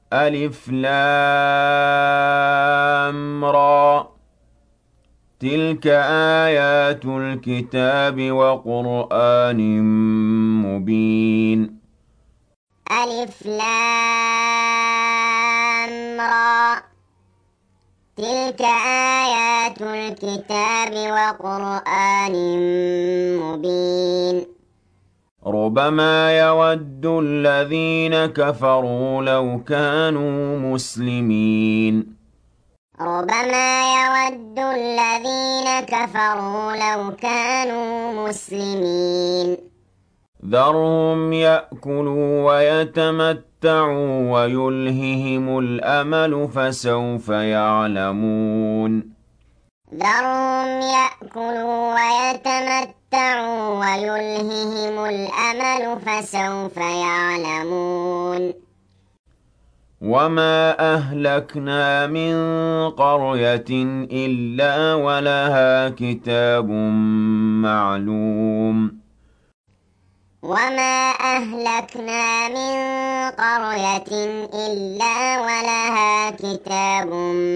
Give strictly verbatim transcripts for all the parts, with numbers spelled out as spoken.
ألف لام را تلك آيات الكتاب وقرآن مبين ألف لام را تلك آيات الكتاب وقرآن مبين ربما يود الذين كفروا لو كانوا مسلمين ربما يود الذين كفروا لو كانوا مسلمين ذرهم يأكلوا ويتمتعوا ويلههم الأمل فسوف يعلمون ذرهم يأكلوا ويتمتعوا ويلههم الأمل فسوف يعلمون وما أهلكنا من قرية إلا ولها كتاب معلوم وما أهلكنا من قرية إلا ولها كتاب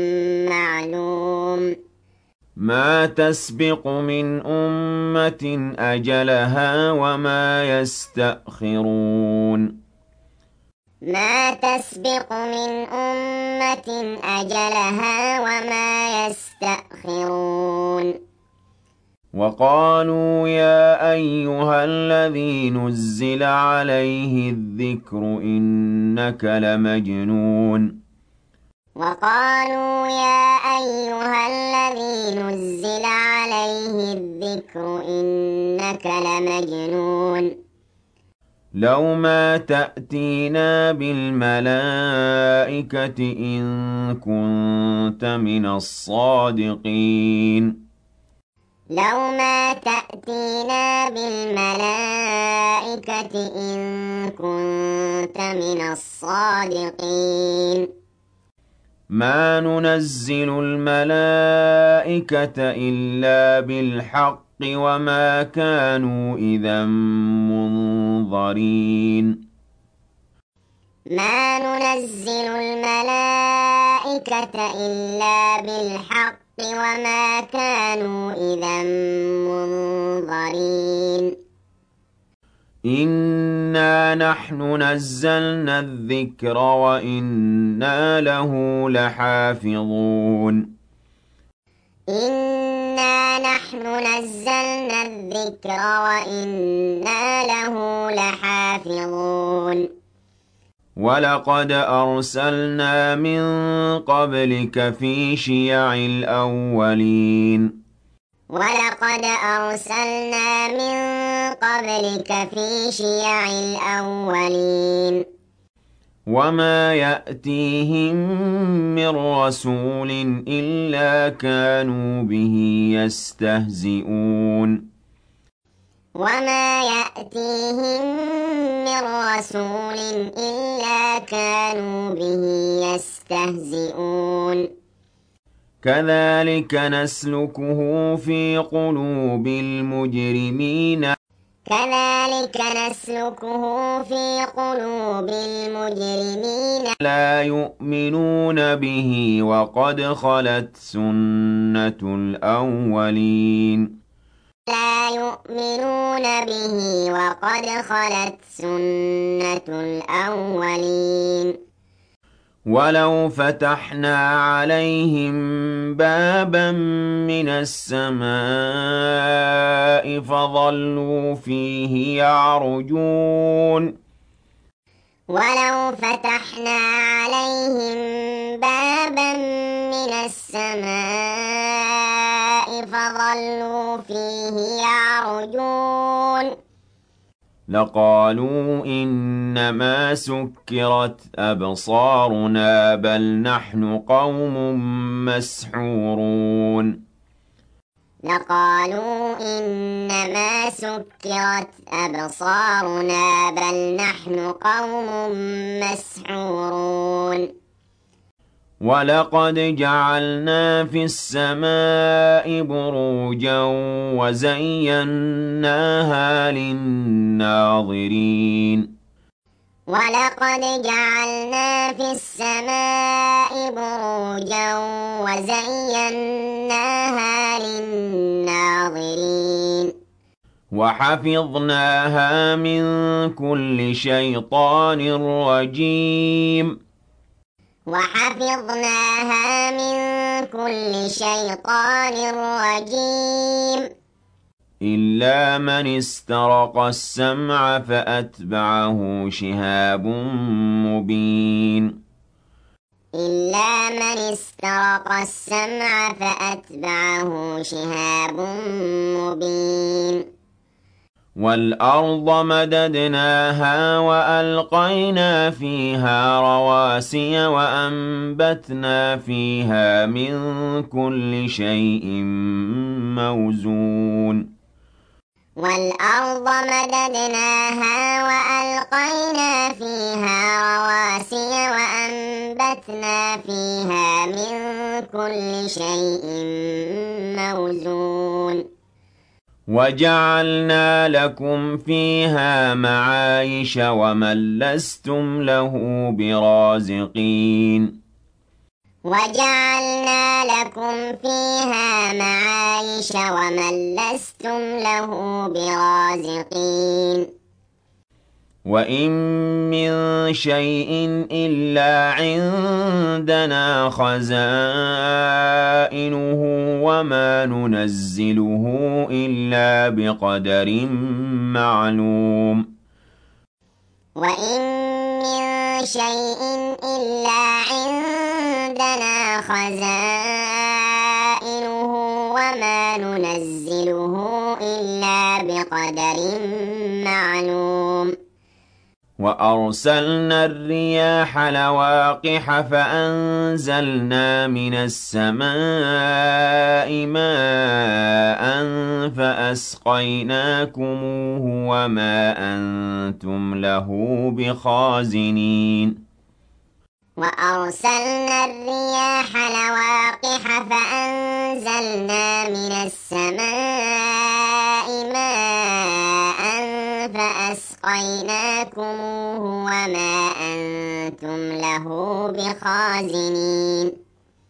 معلوم ما تسبق من أمة أجلها وما يستأخرون ما تسبق من أمة أجلها وما يستأخرون وقالوا يا أيها الذي نزل عليه الذكر إنك لمجنون وقالوا يا أيها الذي نزل عليه الذكر إنك لمجنون لو ما تأتينا بالملائكة إن كنت من الصادقين لو ما تأتينا بالملائكة إن كنت من الصادقين ما ننزل الملائكة إلا بالحق وما كانوا إذا منظرين ما ننزل الملائكة إلا بالحق وما كانوا إذا منظرين إنا نحن نزلنا الذكر وإنا له لحافظون إنا نحن نزلنا الذكر وإنا له لحافظون ولقد أرسلنا من قبلك في شيع الأولين ولقد أرسلنا من قبلك في شيع الأولين وما يأتيهم من رسول إلا كانوا به يستهزئون وما يأتيهم من رسول إلا كانوا به يستهزئون كذلك نسلكه في قلوب المجرمين كذلك نسلكه في قلوب المجرمين لا يؤمنون به وقد خلت سنة الأولين لا يؤمنون به وقد خلت سنة الأولين ولو فتحنا عليهم بابا من السماء فظلوا فيه يعرجون ولو فتحنا عليهم بابا من السماء فظلوا فيه يعرجون لقالوا إنما سكرت أبصارنا بل نحن قوم مسحورون لقالوا إنما سكرت أبصارنا بل نحن قوم مسحورون ولقد جعلنا في السماء بروجا وزيناها للناظرين ولقد جعلنا في السماء بروجا وزيناها للناظرين وحفظناها من كل شيطان رجيم وحفظناها من كل شيطان رجيم إلا من استرق السمع فأتبعه شهاب مبين إلا من استرق السمع فأتبعه شهاب مبين والأرض مددناها وألقينا فيها رواسي وأنبتنا فيها من كل شيء موزون والأرض مددناها وألقينا فيها رواسي وأنبتنا فيها من كل شيء موزون وجعلنا لكم فيها معايش ومن لستم له برازقين وجعلنا لكم فيها معايش ومن لستم له برازقين وإن من شيء إلا عندنا خزائنه وما ننزله إلا بقدر معلوم وإن من شيء إلا عندنا خزائنه وما ننزله إلا بقدر معلوم وأرسلنا الرياح لواقح فأنزلنا من السماء ماء فأسقيناكموه وما أنتم له بخازنين وأرسلنا الرياح لواقح فأنزلنا من السماء ماء فأسقيناكموه وما أنتم له بخازنين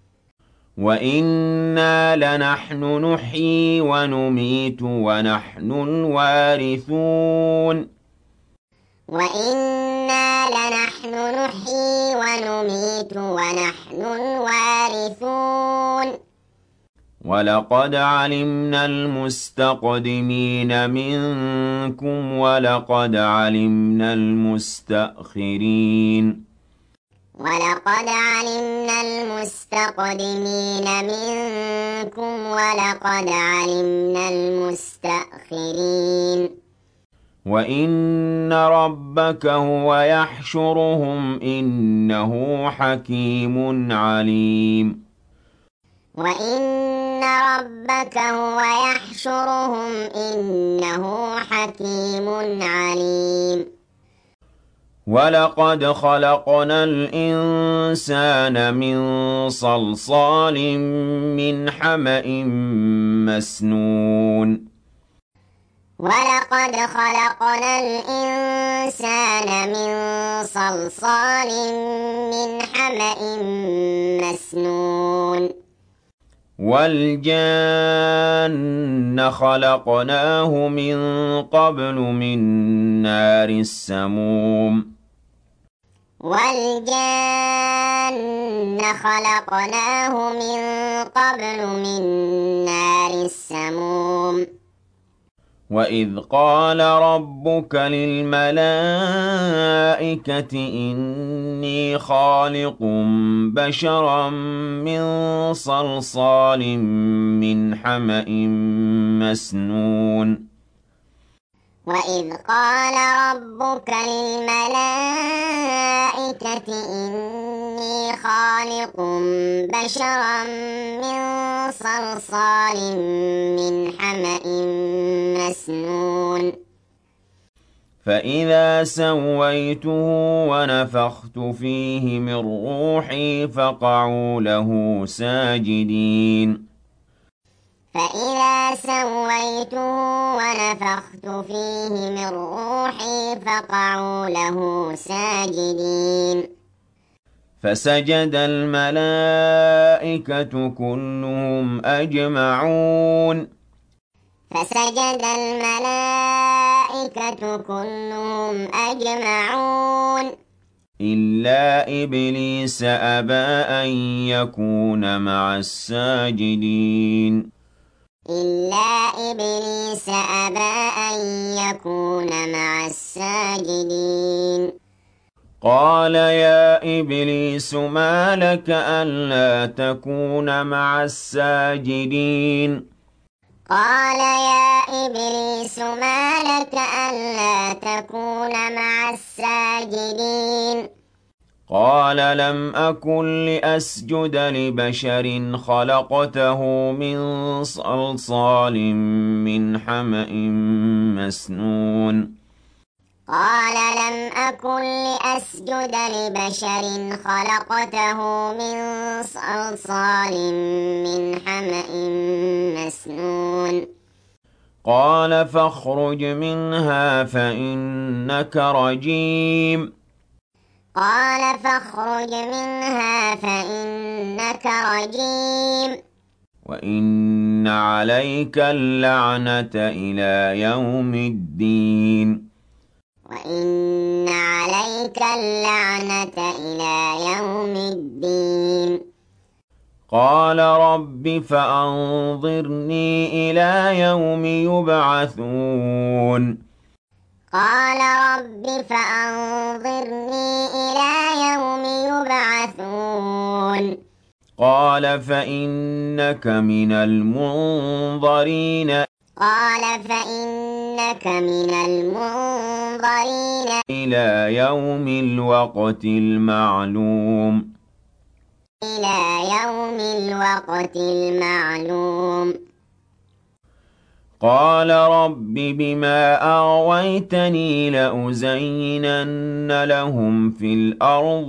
وَإِنَّا لَنَحْنُ نُحْيِي وَنُمِيتُ وَنَحْنُ الْوَارِثُونَ وَإِنَّا لَنَحْنُ نُحْيِي وَنُمِيتُ وَنَحْنُ الْوَارِثُونَ وَلَقَدْ عَلِمْنَا الْمُسْتَقْدِمِينَ مِنكُمْ وَلَقَدْ عَلِمْنَا الْمُسْتَأْخِرِينَ وَلَقَدْ عَلِمْنَا الْمُسْتَقْدِمِينَ مِنكُمْ وَلَقَدْ عَلِمْنَا الْمُسْتَأْخِرِينَ وَإِنَّ رَبَّكَ هُوَ يَحْشُرُهُمْ إِنَّهُ حَكِيمٌ عَلِيمٌ وَإِنَّ رَبَّكَ هُوَ يَحْشُرُهُمْ إِنَّهُ حَكِيمٌ عَلِيمٌ وَلَقَدْ خَلَقْنَا الْإِنسَانَ مِنْ صَلْصَالٍ مِنْ حَمَإٍ مَسْنُونٍ وَلَقَدْ خَلَقْنَا الْإِنسَانَ مِنْ صَلْصَالٍ مِنْ حَمَإٍ مسنون وَالْجَانَّ خَلَقْنَاهُ مِنْ قَبْلُ مِنْ نَارِ السَّمُومِ وَالْجَانَّ خَلَقْنَاهُ مِنْ قَبْلُ مِنْ نَارِ السَّمُومِ وَإِذْ قَالَ رَبُّكَ لِلْمَلَائِكَةِ إِنِّي خَالِقٌ بَشَرًا مِنْ صَلْصَالٍ مِنْ حَمَإٍ مسنون وَإِذْ قَالَ رَبُّكَ لِلْمَلَائِكَةِ إِنِّي خَالِقٌ بَشَرًا مِنْ صَلْصَالٍ مِنْ حَمَإٍ مسنون فَإِذَا سَوَّيْتُهُ وَنَفَخْتُ فِيهِ مِنْ رُوحِي فَقَعُوا لَهُ سَاجِدِينَ فإذا سويته ونفخت فيه من روحي فقعوا له ساجدين فسجد الملائكة كلهم أجمعون فسجد الملائكة كلهم أجمعون إلا إبليس أبى أن يكون مع الساجدين إلا إبليس أبى أن يكون مع الساجدين قال يا إبليس ما لك ألا تكون مع الساجدين قال يا إبليس ما لك ألا تكون مع الساجدين قال لم أكن لأسجد لبشر خلقته من صلصال من حمأ مسنون قال لم أكن لأسجد لبشر خلقته من صلصال من حمأ مسنون قال فاخرج منها فإنك رجيم قال فاخرج منها فإنك رجيم وإن عليك اللعنة إلى يوم الدين وإن عليك اللعنة إلى يوم الدين قال رب فأنظرني إلى يوم يبعثون قال رب فأنظرني إلى يوم يبعثون قال فإنك من المنظرين قال فإنك من المنظرين إلى يوم الوقت المعلوم إلى يوم الوقت المعلوم قال رب بما أغويتني لأزينن لهم في الأرض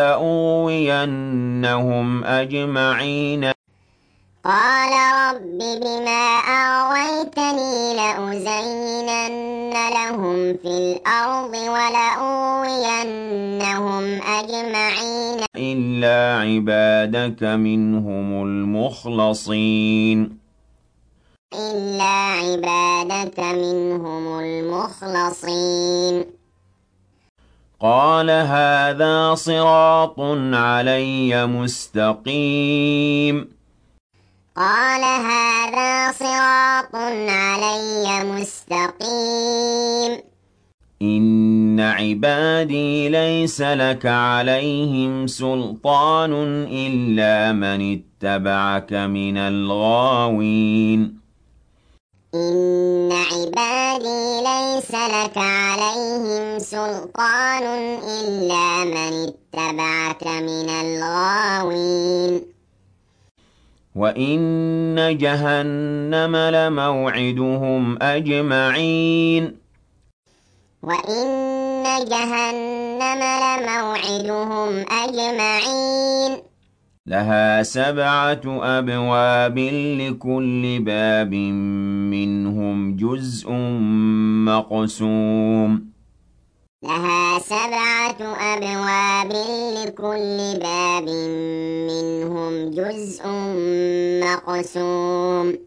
ولأغوينهم أجمعين قال رب بما أغويتني لأزينن لهم في الأرض ولأغوينهم أجمعين إلا عبادك منهم المخلصين إلا عبادك منهم المخلصين قال هذا صراط علي مستقيم قال هذا صراط علي مستقيم إن عبادي ليس لك عليهم سلطان إلا من اتبعك من الغاوين إن عبادي ليس لك عليهم سلطان إلا من اتبعك من الغاوين وإن جهنم لموعدهم أجمعين وإن جهنم لموعدهم أجمعين لها سبعة أبواب لكل باب منهم جزء مقسوم لها سبعة أبواب لكل باب منهم جزء مقسوم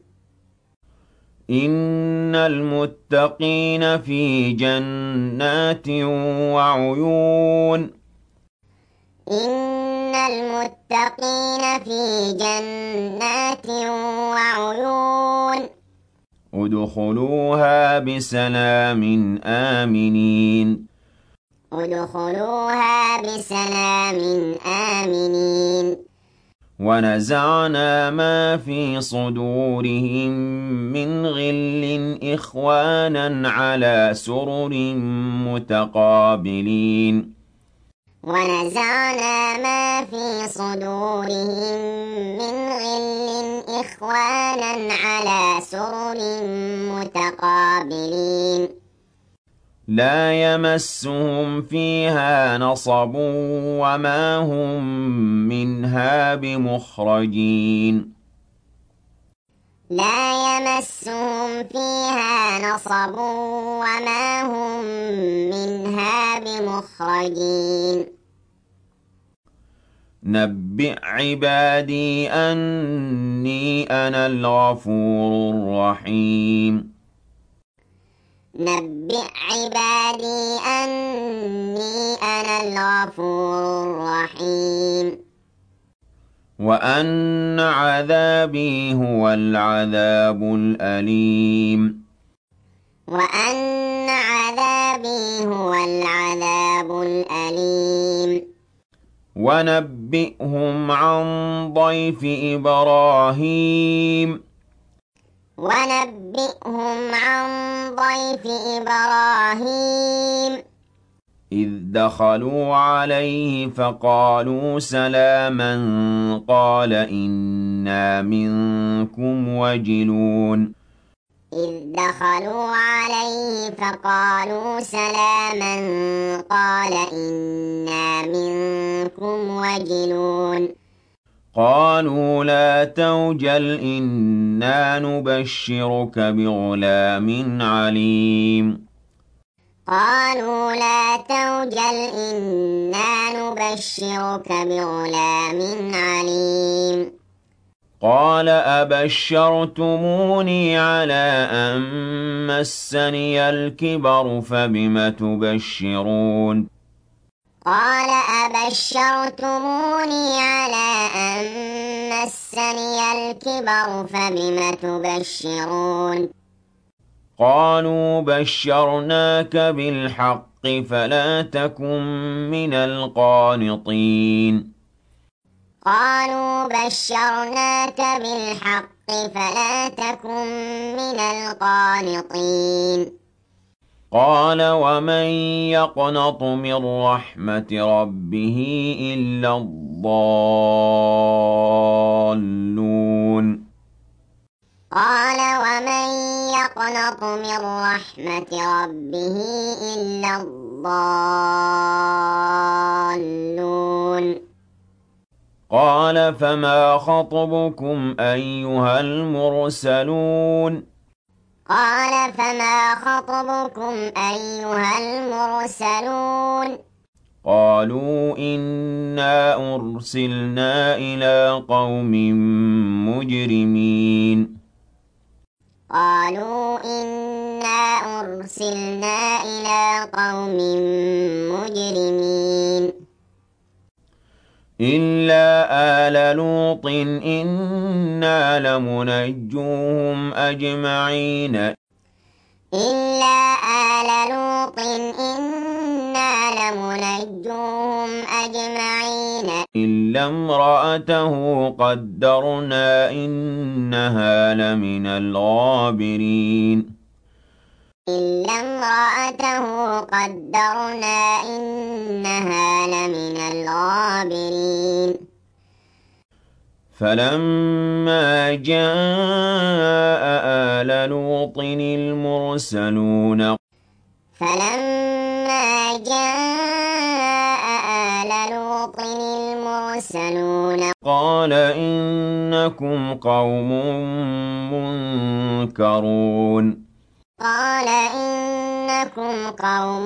إن المتقين في جنات وعيون إن المتقين في جنات وعيون ادخلوها بسلام آمنين ادخلوها بسلام آمنين ونزعنا ما في صدورهم من غل إخوانا على سرر متقابلين ونزعنا ما في صدورهم من غل إخوانا على سرر متقابلين لا يمسهم فيها نصب وما هم منها بمخرجين لا يمسهم فيها نصب وما هم منها بمخرجين نبئ عبادي أني أنا الغفور الرحيم نبئ عبادي أني أنا الغفور الرحيم وأن عذابي هو العذاب الأليم وأن عذابي هو العذاب الأليم ونبئهم عن ضيف إبراهيم ونبئهم عن ضيف إبراهيم إذ دخلوا عليه فقالوا سلاما قال إنا منكم وجلون إذ دخلوا عليه فقالوا سلاما قال إنا منكم وجلون قالوا لا توجل إنا نبشرك بغلام عليم قالوا لا توجل إنا نبشرك بغلام عليم قال أبشرتموني على أن مسني الكبر فبم تبشرون قال أبشرتموني على أن مسني الكبر فبم تبشرون قالوا بشرناك بالحق فلا تكن من القانطين قالوا بشرناك بالحق فلا تكن من القانطين قال ومن يقنط من رحمة ربه إلا الضالون قال ومن يقنط من رحمة ربه إلا الضالون قال فما خطبكم أيها المرسلون قال فما خطبكم أيها المرسلون قالوا إنا أرسلنا إلى قوم مجرمين قالوا إنا أرسلنا إلى قوم مجرمين إلا آل لوط إنا لمنجوهم أجمعين إلا آل لوط إنا لمنجوهم أجمعين إلا امرأته قدرنا إنها لمن الغابرين إلا امرأته قدرنا إنها لمن الغابرين فلما جاء آل لوط المرسلون فلما جاء آل لوط المرسلون قال إنكم قوم منكرون قال إنكم قوم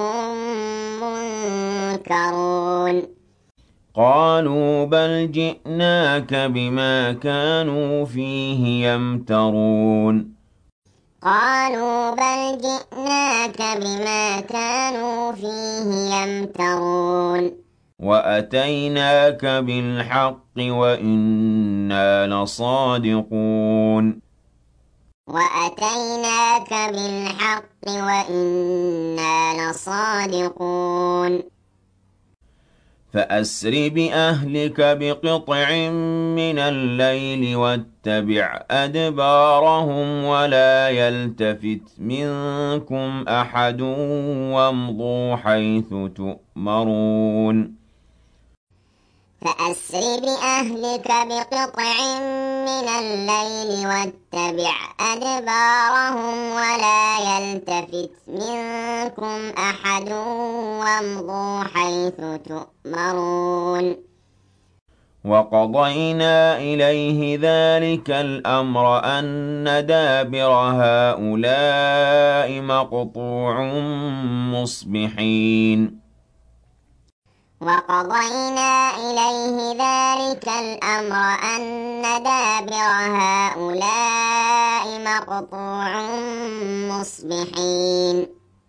منكرون قالوا بل جئناك بما كانوا فيه يمترون قالوا بل جئناك بما كانوا فيه يمترون وأتيناك بالحق وإنا لصادقون وأتيناك بالحق وإنا لصادقون فأسر بأهلك بقطع من الليل واتبع أدبارهم ولا يلتفت منكم أحد وامضوا حيث تؤمرون فأسر بأهلك بقطع من الليل واتبع أدبارهم ولا يلتفت منكم أحد وامضوا حيث تؤمرون وَقَضَيْنَا إِلَيْهِ ذَلِكَ الْأَمْرَ أَنَّ دَابِرَ هَٰؤُلَاءِ مَقْطُوعٌ مُّصْبِحِينَ وَقَضَيْنَا إِلَيْهِ ذَلِكَ الْأَمْرَ أَنَّ دَابِرَ هَٰؤُلَاءِ مَقْطُوعٌ مُّصْبِحِينَ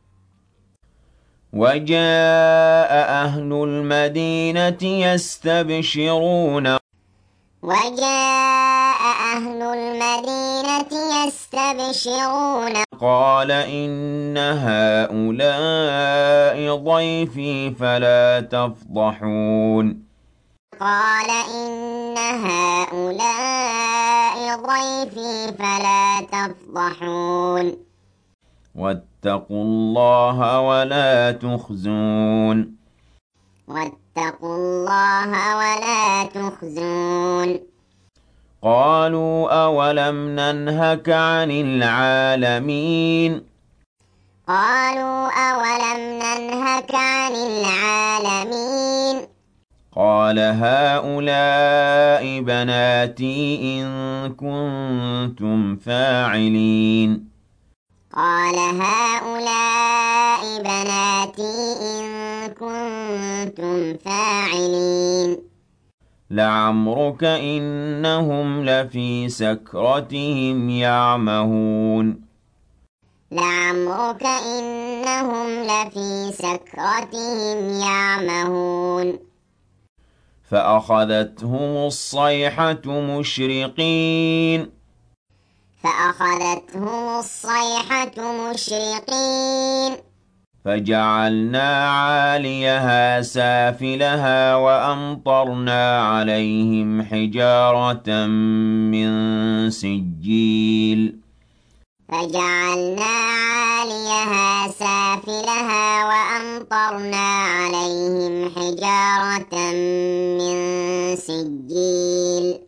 وَجَاءَ أَهْلُ الْمَدِينَةِ يَسْتَبْشِرُونَ وَجَاءَ أَهْلُ الْمَدِينَةِ يَسْتَبْشِرُونَ قَالَ قَالَ إِنَّ هَٰؤُلَاءِ ضَيْفِي فَلَا تَفْضَحُونِ قَالَ إِنَّ هَٰؤُلَاءِ ضَيْفِي فَلَا تَفْضَحُونِ وَاتَّقُوا اللَّهَ وَلَا تُخْزُونِ وَاتَّقُوا اللَّهَ وَلَا تُخْزُونِ قَالُوا أَوَلَمْ نَنْهَكَ عَنِ الْعَالَمِينَ قَالُوا أَوَلَمْ نَنْهَكَ عَنِ الْعَالَمِينَ قَالَ هَٰؤُلَاءِ بَنَاتِي إِن كُنتُمْ فَاعِلِينَ قَالَ هَٰؤُلَاءِ بَنَاتِي إِن كُنتُمْ فَاعِلِينَ لَعَمْرُكَ إِنَّهُمْ لَفِي سَكْرَتِهِمْ يَعْمَهُونَ لَعَمْرُكَ إِنَّهُمْ لَفِي سَكْرَتِهِمْ يَعْمَهُونَ فَأَخَذَتْهُمُ الصَّيْحَةُ مُشْرِقِينَ فَأَخَذَتْهُمُ الصَّيْحَةُ مُشْرِقِينَ فَجَعَلْنَا عَالِيَهَا سَافِلَهَا وَأَمْطَرْنَا عَلَيْهِمْ حِجَارَةً مِّن سِجِّيلٍ فَجَعَلْنَا عَالِيَهَا سَافِلَهَا وَأَمْطَرْنَا عَلَيْهِمْ حِجَارَةً مِّن سِجِّيلٍ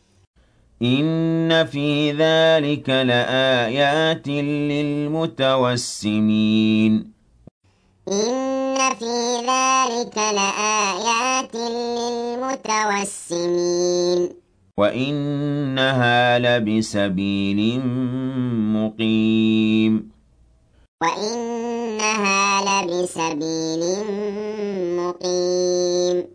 إِنَّ فِي ذَلِكَ لَآيَاتٍ لِّلْمُتَوَسِّمِينَ إِنَّ فِي ذَلِكَ لَآيَاتٍ لِّلْمُتَوَسِّمِينَ وَإِنَّهَا لَبِسَبِيلٍ مُّقِيمٍ وَإِنَّهَا لَبِسَبِيلٍ مُّقِيمٍ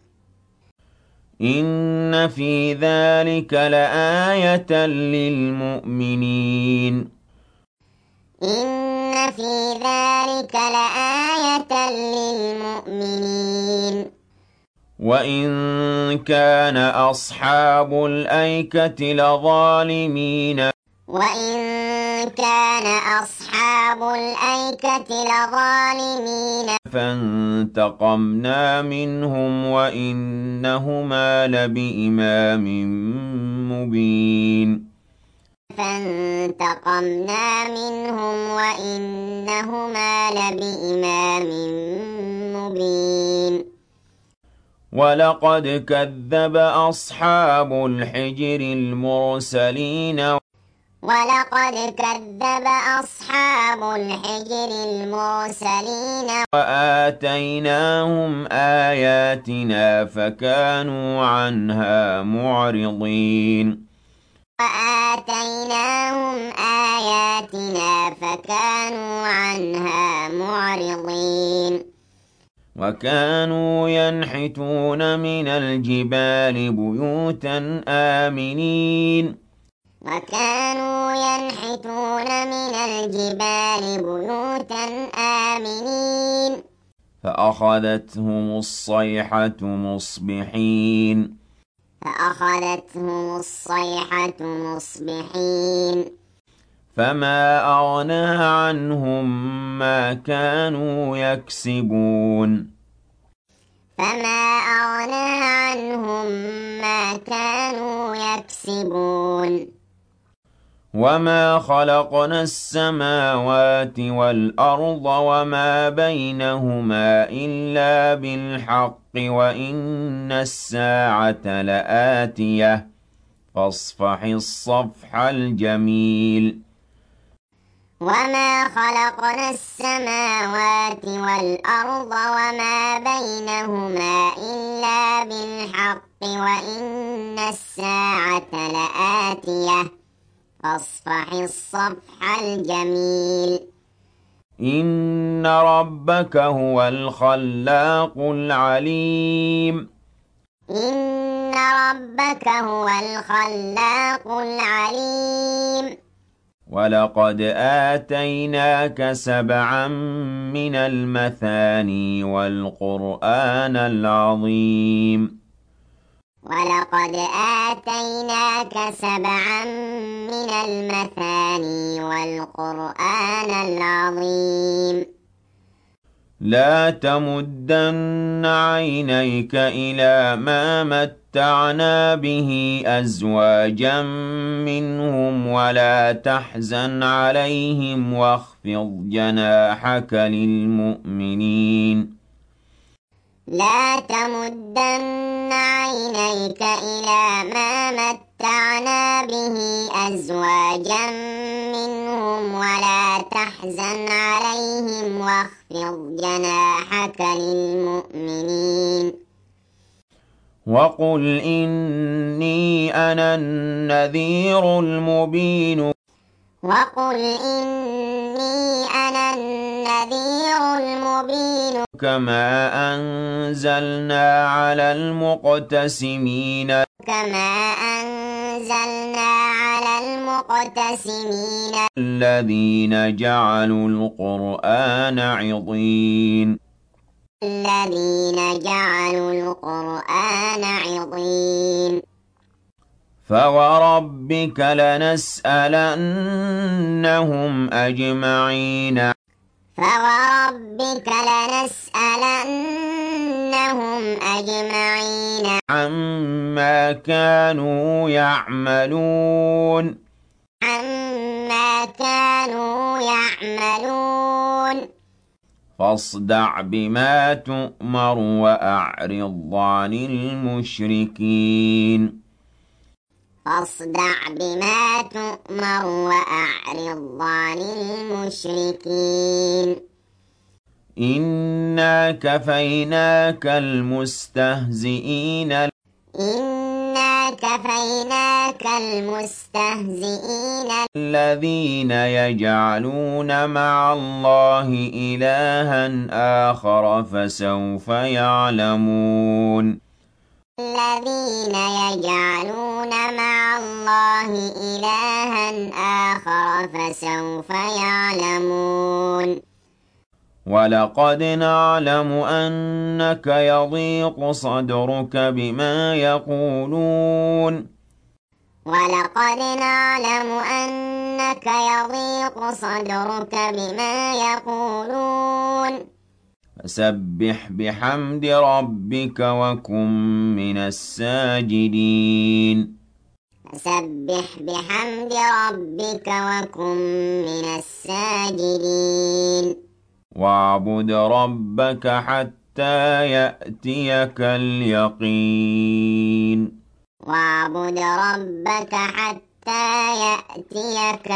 إِنَّ فِي ذَلِكَ لَآيَةً لِّلْمُؤْمِنِينَ إِنَّ فِي ذَلِكَ لَآيَةً لِّلْمُؤْمِنِينَ وَإِن كَانَ أَصْحَابُ الْأَيْكَةِ لَظَالِمِينَ وَإِن كَانَ أَصْحَابُ الْأَيْكَةِ لَظَالِمِينَ فَانتَقَمْنَا مِنْهُمْ وَإِنَّهُمَا لَبِإِمَامٍ مُّبِينٍ فَانتَقَمْنَا مِنْهُمْ وَإِنَّهُمَا لَبِإِمَامٍ مُّبِينٍ وَلَقَدْ كَذَّبَ أَصْحَابُ الْحِجْرِ الْمُرْسَلِينَ وَلَقَدْ كَذَّبَ أَصْحَابُ الْحِجْرِ الْمُرْسَلِينَ وَآتَيْنَاهُمْ آيَاتِنَا فَكَانُوا عَنْهَا مُعْرِضِينَ وَآتَيْنَاهُمْ آيَاتِنَا فَكَانُوا عَنْهَا مُعْرِضِينَ وَكَانُوا يَنْحِتُونَ مِنَ الْجِبَالِ بُيُوتًا آمِنِينَ وَكَانُوا يَنْحِتُونَ مِنَ الْجِبَالِ بُيُوتًا آمِنِينَ فَأَخَذَتْهُمُ الصَّيْحَةُ مُصْبِحِينَ فَأَخَذَتْهُمُ الصَّيْحَةُ مُصْبِحِينَ فَمَا أَغْنَىٰ عَنْهُم مَّا كَانُوا يَكْسِبُونَ فَمَا أَغْنَىٰ عَنْهُم مَّا كَانُوا يَكْسِبُونَ وَمَا خَلَقْنَا السَّمَاوَاتِ وَالْأَرْضَ وَمَا بَيْنَهُمَا إِلَّا بِالْحَقِّ وَإِنَّ السَّاعَةَ لَآتِيَةٌ فَاصْفَحِ الصَّفْحَ الْجَمِيلَ وَمَا خَلَقْنَا السَّمَاوَاتِ وَالْأَرْضَ وَمَا بَيْنَهُمَا إِلَّا بِالْحَقِّ وإن الساعة لآتية فاصفح الصفح الجميل إن ربك هو الخلاق العليم إن ربك هو الخلاق العليم ولقد آتيناك سبعا من المثاني والقرآن العظيم ولقد آتيناك سبعا من المثاني والقرآن العظيم لا تمدن عينيك إلى ما متعنا به أزواجا منهم ولا تحزن عليهم واخفض جناحك للمؤمنين لا تمدن عينيك إلى ما متعنا به أزواجا منهم ولا تحزن عليهم واخفض جناحك للمؤمنين وقل إني أنا النذير المبين وقل إني أنا النذير المبين كما أنزلنا على المقتسمين كما أنزلنا على المقتسمين الذين جعلوا القرآن عضين الذين جعلوا القرآن عضين فوربك لنسألنهم أجمعين فوربك لنسألنهم أجمعين عما كانوا يعملون عما كانوا يعملون فاصدع بما تؤمر وأعرض عن المشركين فاصدع بما تؤمر وأعرض عن المشركين إنا كفيناك المستهزئين إنا كفيناك المستهزئين الذين يجعلون مع الله إلها آخر فسوف يعلمون الذين يجعلون مع الله إلها آخر فسوف يعلمون ولقد نعلم أنك يضيق صدرك بما يقولون ولقد نعلم أنك يضيق صدرك بما يقولون فسبح بحمد ربك وكن من الساجدين فسبح بحمد ربك وكن من الساجدين واعبد ربك حتى يأتيك اليقين واعبد ربك حتى يأتيك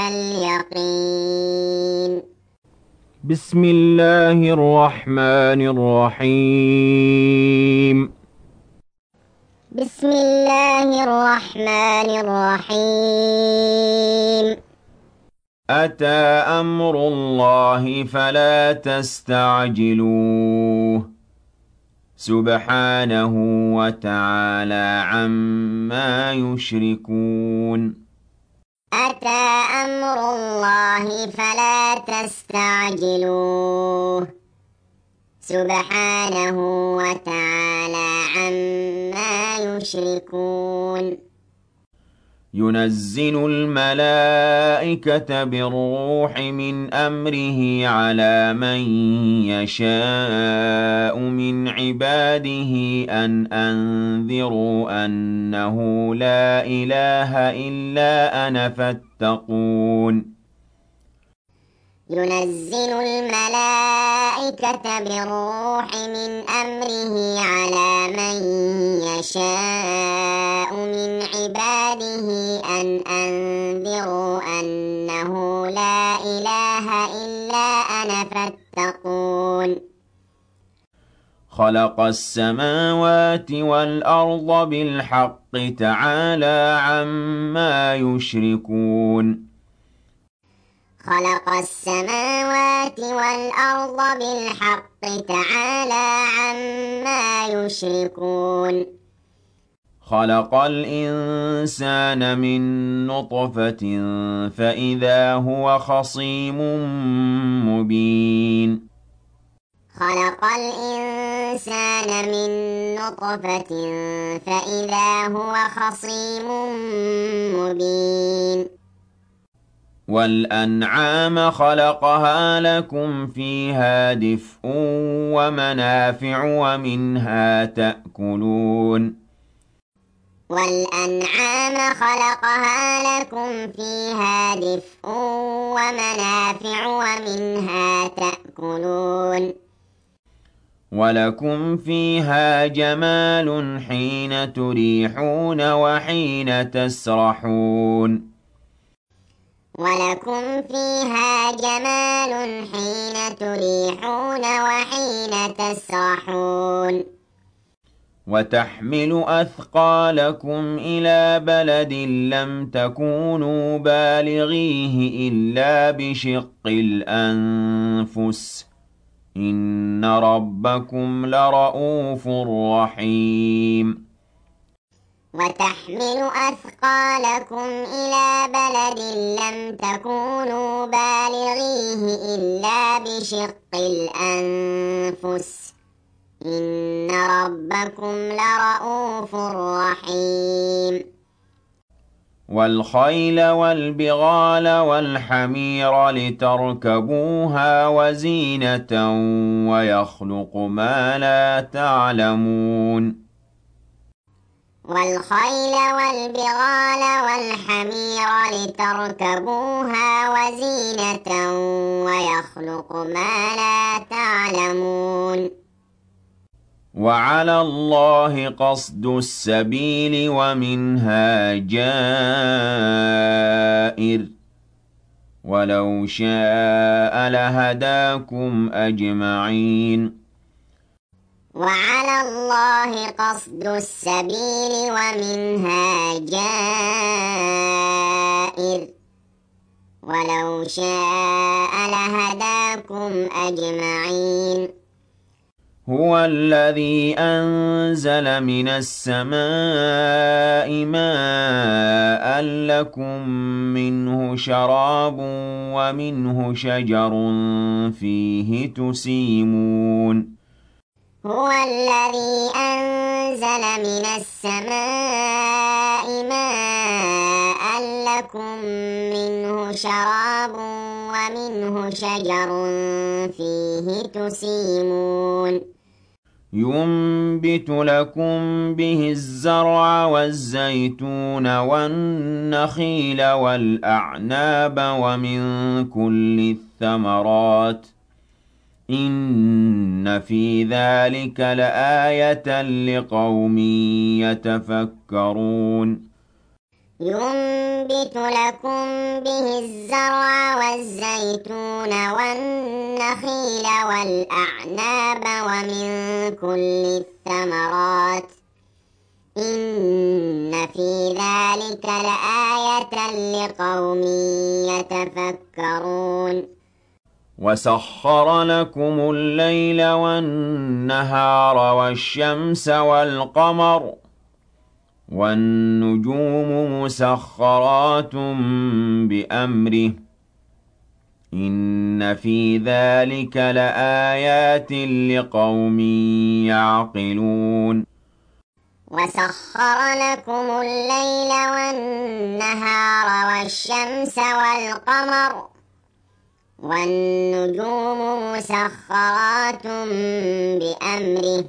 اليقين بسم الله الرحمن الرحيم بسم الله الرحمن الرحيم أتى أمر الله فلا تستعجلوه سبحانه وتعالى عما يشركون أتى أمر الله فلا تستعجلوه سبحانه وتعالى عما يشركون ينزل الملائكة بالروح من أمره على من يشاء من عباده أن أنذروا أنه لا إله إلا أنا فاتقون ينزل الملائكة بالروح من أمره على من يشاء من عباده أن أنذروا أنه لا إله إلا أنا فاتقون خلق السماوات والأرض بالحق تعالى عما يشركون خلق السماوات والأرض بالحق تعالى عما يشركون خلق الإنسان من نطفة فإذا هو خصيم مبين خلق الإنسان من نطفة فإذا هو خصيم مبين والأنعام خلقها لكم فيها دفء ومنافع ومنها تأكلون والأنعام خلقها لكم فيها دفء ومنافع ومنها تأكلون ولكم فيها جمال حين تريحون وحين تسرحون ولكم فيها جمال حين تريحون وحين تسرحون وتحمل أثقالكم إلى بلد لم تكونوا بالغيه إلا بشق الأنفس إن ربكم لرؤوف رحيم وتحمل أثقالكم إلى بلد لم تكونوا بالغيه إلا بشق الأنفس إن ربكم لرؤوف رحيم والخيل والبغال والحمير لتركبوها وزينة ويخلق ما لا تعلمون والخيل والبغال والحمير لتركبوها وزينة ويخلق ما لا تعلمون وعلى الله قصد السبيل ومنها جائر ولو شاء لهداكم أجمعين وعلى الله قصد السبيل ومنها جائر ولو شاء لهداكم أجمعين هو الذي أنزل من السماء ماء لكم منه شراب ومنه شجر فيه تسيمون هو الذي أنزل من السماء ماء لكم منه شراب ومنه شجر فيه تسيمون ينبت لكم به الزرع والزيتون والنخيل والأعناب ومن كل الثمرات إن في ذلك لآية لقوم يتفكرون ينبت لكم به الزرع والزيتون والنخيل والأعناب ومن كل الثمرات إن في ذلك لآية لقوم يتفكرون وسخر لكم الليل والنهار والشمس والقمر والنجوم مسخرات بأمره إن في ذلك لآيات لقوم يعقلون وسخر لكم الليل والنهار والشمس والقمر والنجوم مسخرات بأمره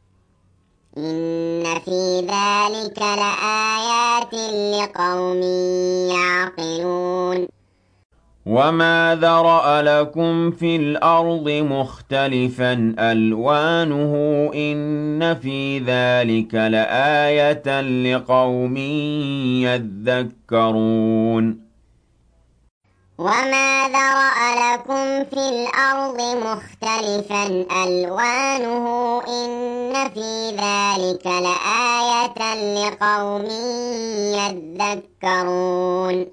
إن في ذلك لآيات لقوم يعقلون وما ذرأ لكم في الأرض مختلفا ألوانه إن في ذلك لآية لقوم يذكرون وما ذرأ لكم في الأرض مختلفا ألوانه إن في ذلك لآية لقوم يذكرون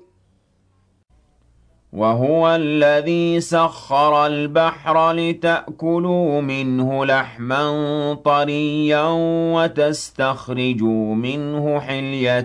وهو الذي سخر البحر لتأكلوا منه لحما طريا وتستخرجوا منه حلية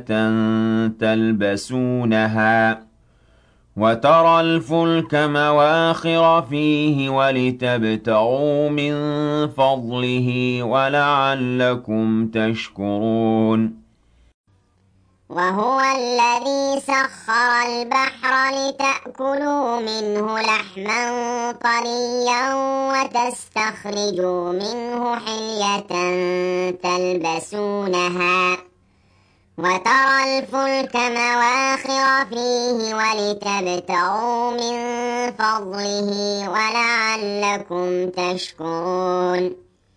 تلبسونها وترى الفلك مواخر فيه ولتبتغوا من فضله ولعلكم تشكرون وهو الذي سخر البحر لتأكلوا منه لحما طريا وتستخرجوا منه حلية تلبسونها وترى الفلك مواخر فيه ولتبتغوا من فضله ولعلكم تشكرون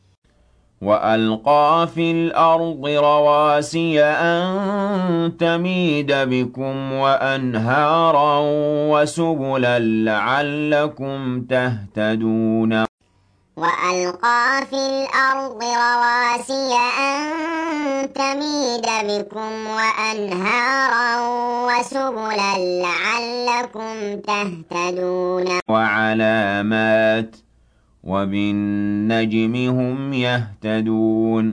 وألقى في الأرض رواسي أن تميد بكم وأنهارا وسبلا لعلكم تهتدون وألقى في الأرض رواسي أن تميد بكم وأنهارا وسبلا لعلكم تهتدون وعلامات وبالنجم هم يهتدون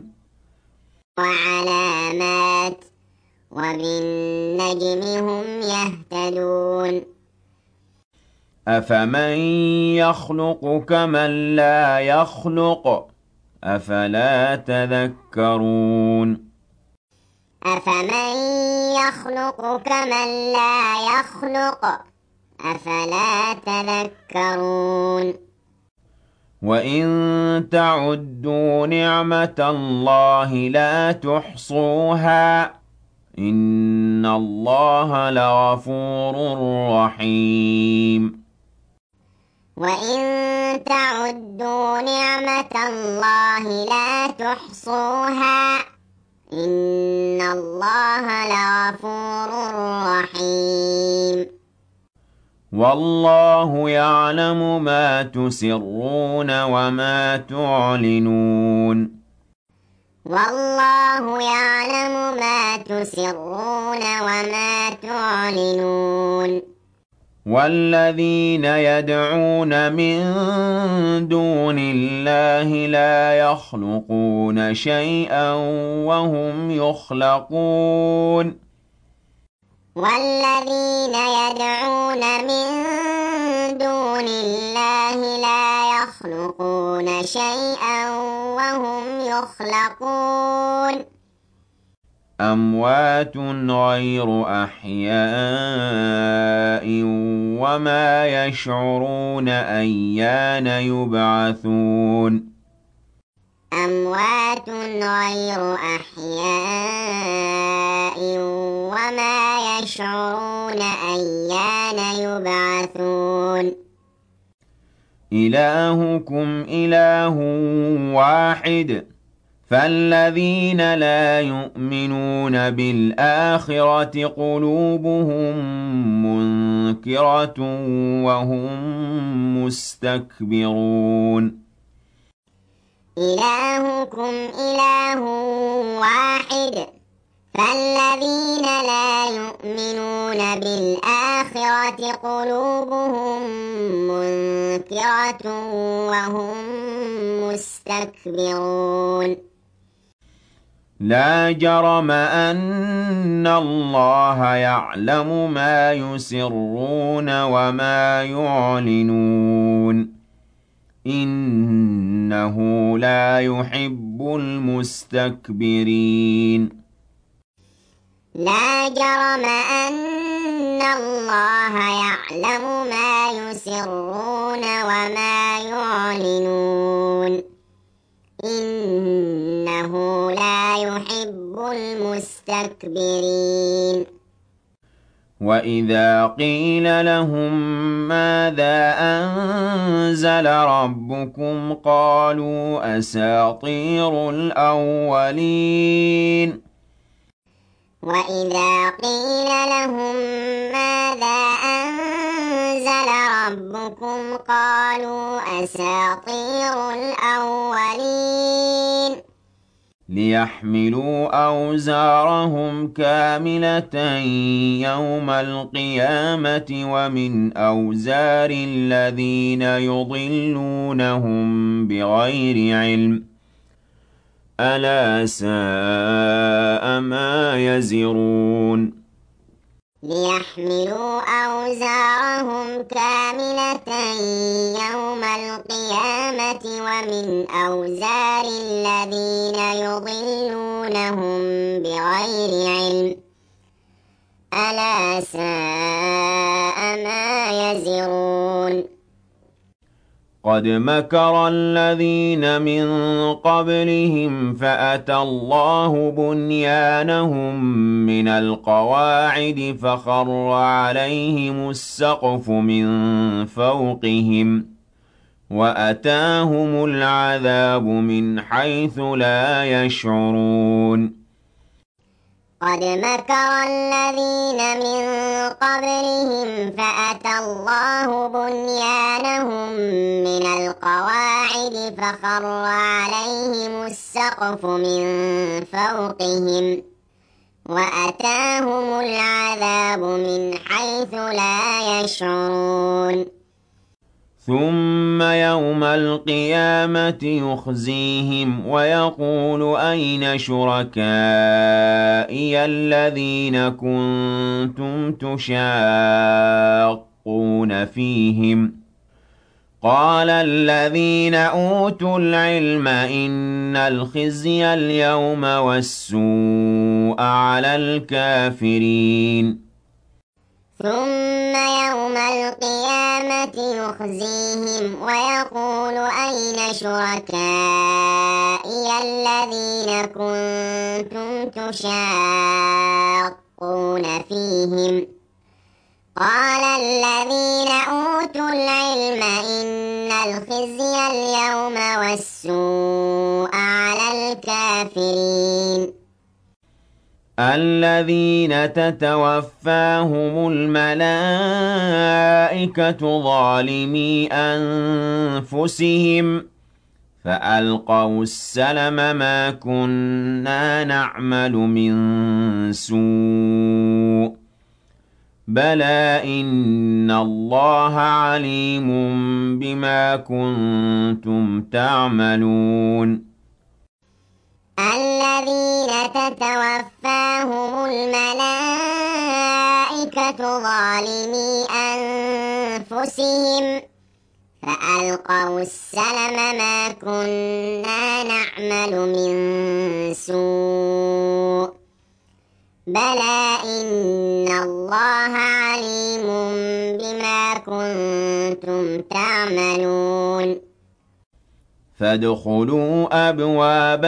وعلامات وبالنجم هم يهتدون أفمن يخلق كمن لا يخلق أفلا تذكرون أفمن يخلق كمن لا يخلق أفلا تذكرون وإن تعدوا نعمة الله لا تحصوها إن الله لغفور رحيم وإن تعدوا نعمة الله لا تحصوها إن الله لغفور رحيم والله يعلم ما تسرون وما تعلنون والله يعلم ما تسرون وما تعلنون والذين يدعون من دون الله لا يخلقون شيئا وهم يخلقون والذين يدعون من دون الله لا يخلقون شيئا وهم يخلقون أموات غير أحياء وما يشعرون أيان يبعثون أموات غير أحياء وما يشعرون أيان يبعثون إلهكم إله واحد فالذين لا يؤمنون بالآخرة قلوبهم منكرة وهم مستكبرون إلهكم إله واحد فالذين لا يؤمنون بالآخرة قلوبهم منكرة وهم مستكبرون لا جرم أن الله يعلم ما يسرون وما يعلنون إنه لا يحب المستكبرين لا جرم أن الله يعلم ما يسرون وما يعلنون إنه لا يحب المستكبرين وإذا قيل لهم ماذا أنزل ربكم قالوا أساطير الأولين وإذا قيل لهم ماذا أنزل ربكم قالوا أساطير الأولين ليحملوا أوزارهم كاملة يوم القيامة ومن أوزار الذين يضلونهم بغير علم ألا ساء ما يزرون ليحملوا أوزارهم كاملة يوم القيامة ومن أوزار الذين يضلونهم بغير علم ألا ساء ما يزرون قد مكر الذين من قبلهم فأتى الله بنيانهم من القواعد فخر عليهم السقف من فوقهم وأتاهم العذاب من حيث لا يشعرون قد مكر الذين من قبلهم فأتى الله بنيانهم من القواعد فخر عليهم السقف من فوقهم وأتاهم العذاب من حيث لا يشعرون ثم يوم القيامة يخزيهم ويقول أين شركائي الذين كنتم تشاقون فيهم قال الذين أوتوا العلم إن الخزي اليوم والسوء على الكافرين ثم يوم القيامة يخزيهم ويقول أين شركائي الذين كنتم تشاقون فيهم قال الذين أوتوا العلم إن الخزي اليوم والسوء على الكافرين الذين تتوفاهم الملائكة ظالمي أنفسهم فألقوا السلم ما كنا نعمل من سوء بلى إن الله عليم بما كنتم تعملون الذين تتوفاهم الملائكة ظالمي أنفسهم فألقوا السلم ما كنا نعمل من سوء بلى إن الله عليم بما كنتم تعملون فادخلوا أبواب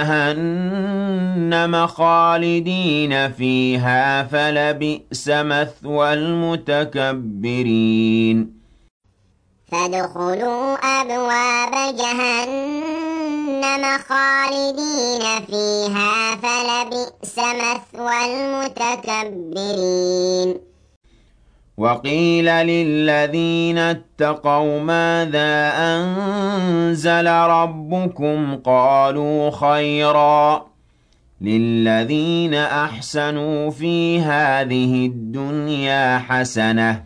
جهنم خالدين فيها فلبئس مثوى المتكبرين فادخلوا أبواب جهنم خالدين فيها فلبئس مثوى المتكبرين وقيل للذين اتقوا ماذا أنزل ربكم قالوا خيرا للذين أحسنوا في هذه الدنيا حسنة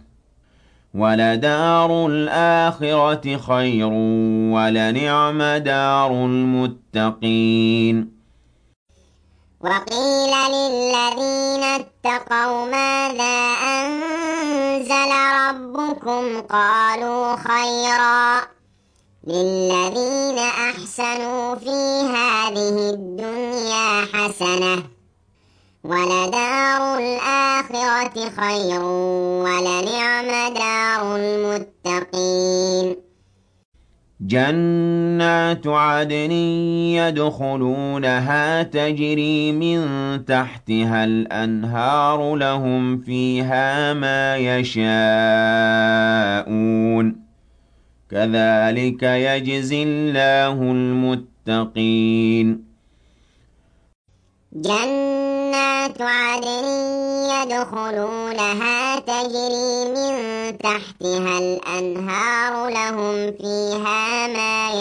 ولدار الآخرة خير ولنعم دار المتقين وقيل للذين اتقوا ماذا أنزل ربكم قالوا خيرا للذين أحسنوا في هذه الدنيا حسنة ولدار الآخرة خير ولنعم دار المتقين جنات عدن يدخلونها تجري من تحتها الأنهار لهم فيها ما يشاءون كذلك يجزي الله المتقين جنات عدن يدخلونها تجري من تحتها الأنهار لهم فيها ما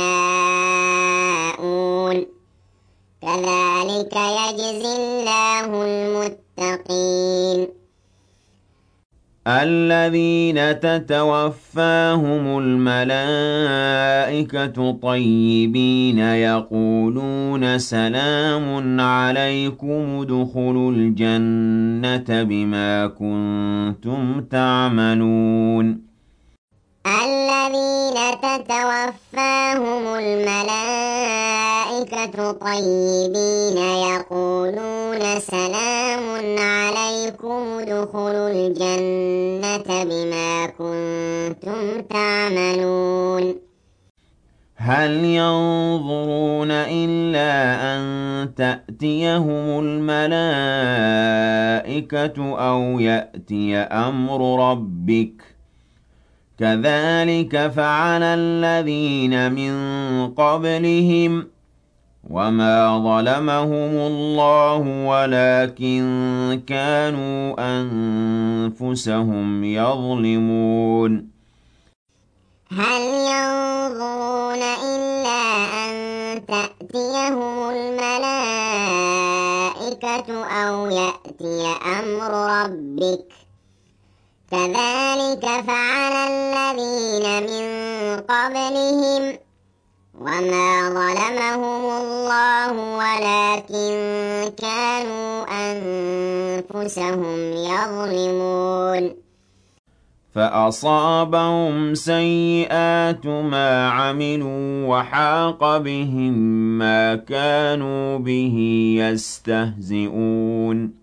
يشاءون كذلك يجزي الله المتقين الذين تتوفاهم الملائكة طيبين يقولون سلام عليكم ادخلوا الجنة بما كنتم تعملون الذين تتوفاهم الملائكة طيبين يقولون سلام عليكم ادخلوا الجنة بما كنتم تعملون هل ينظرون إلا أن تأتيهم الملائكة أو يأتي أمر ربك كذلك فعل الذين من قبلهم وما ظلمهم الله ولكن كانوا أنفسهم يظلمون هل ينظرون إلا أن تأتيهم الملائكة أو يأتي أمر ربك كذلك فعل الذين من قبلهم وما ظلمهم الله ولكن كانوا أنفسهم يظلمون فأصابهم سيئات ما عملوا وحاق بهم ما كانوا به يستهزئون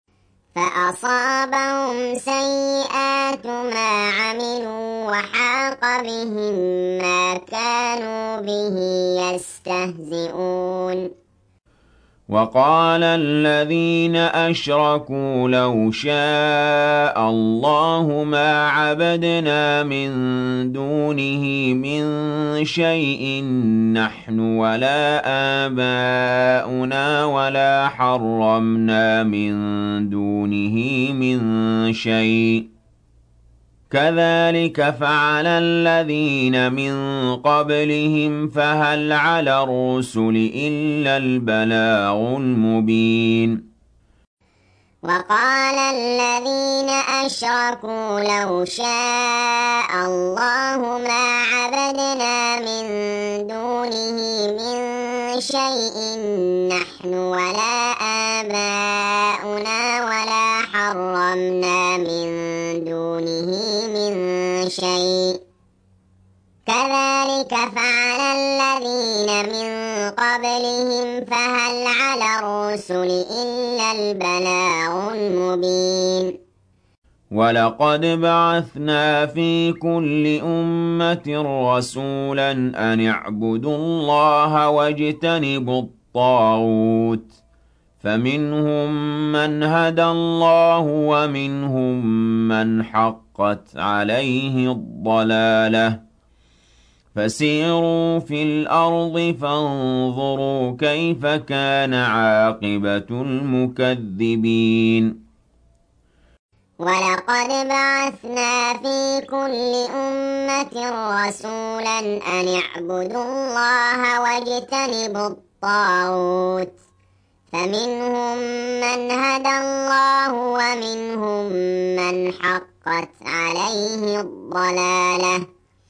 فأصابهم سيئات ما عملوا وحاق بهم ما كانوا به يستهزئون وقال الذين أشركوا لو شاء الله ما عبدنا من دونه من شيء نحن ولا آباؤنا ولا حرمنا من دونه من شيء كذلك فعل الذين من قبلهم فهل على الرسل إلا البلاغ المبين وقال الذين أشركوا لو شاء الله ما عبدنا من دونه من شيء نحن ولا آباؤنا ولا حرمنا من دونه من شيء كذلك فعل الذين من قبلهم فهل على الرسل إلا البلاغ المبين ولقد بعثنا في كل أمة رسولا أن اعبدوا الله واجتنبوا الطاغوت فمنهم من هدى الله ومنهم من حقت عليه الضلالة فسيروا في الأرض فانظروا كيف كان عاقبة المكذبين ولقد بعثنا في كل أمة رسولا أن اعبدوا الله واجتنبوا الطاغوت فمنهم من هدى الله ومنهم من حقت عليه الضلالة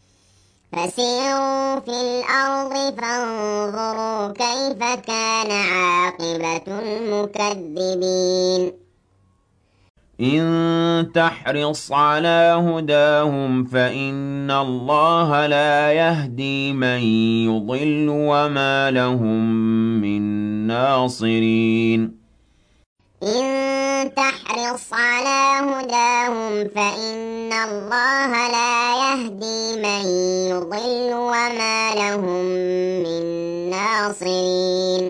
فسيروا في الأرض فانظروا كيف كان عاقبة المكذبين إن تحرص على هداهم فإن الله لا يهدي من يضل وما لهم من ناصرين إن تحرص على هداهم فإن الله لا يهدي من يضل وما لهم من ناصرين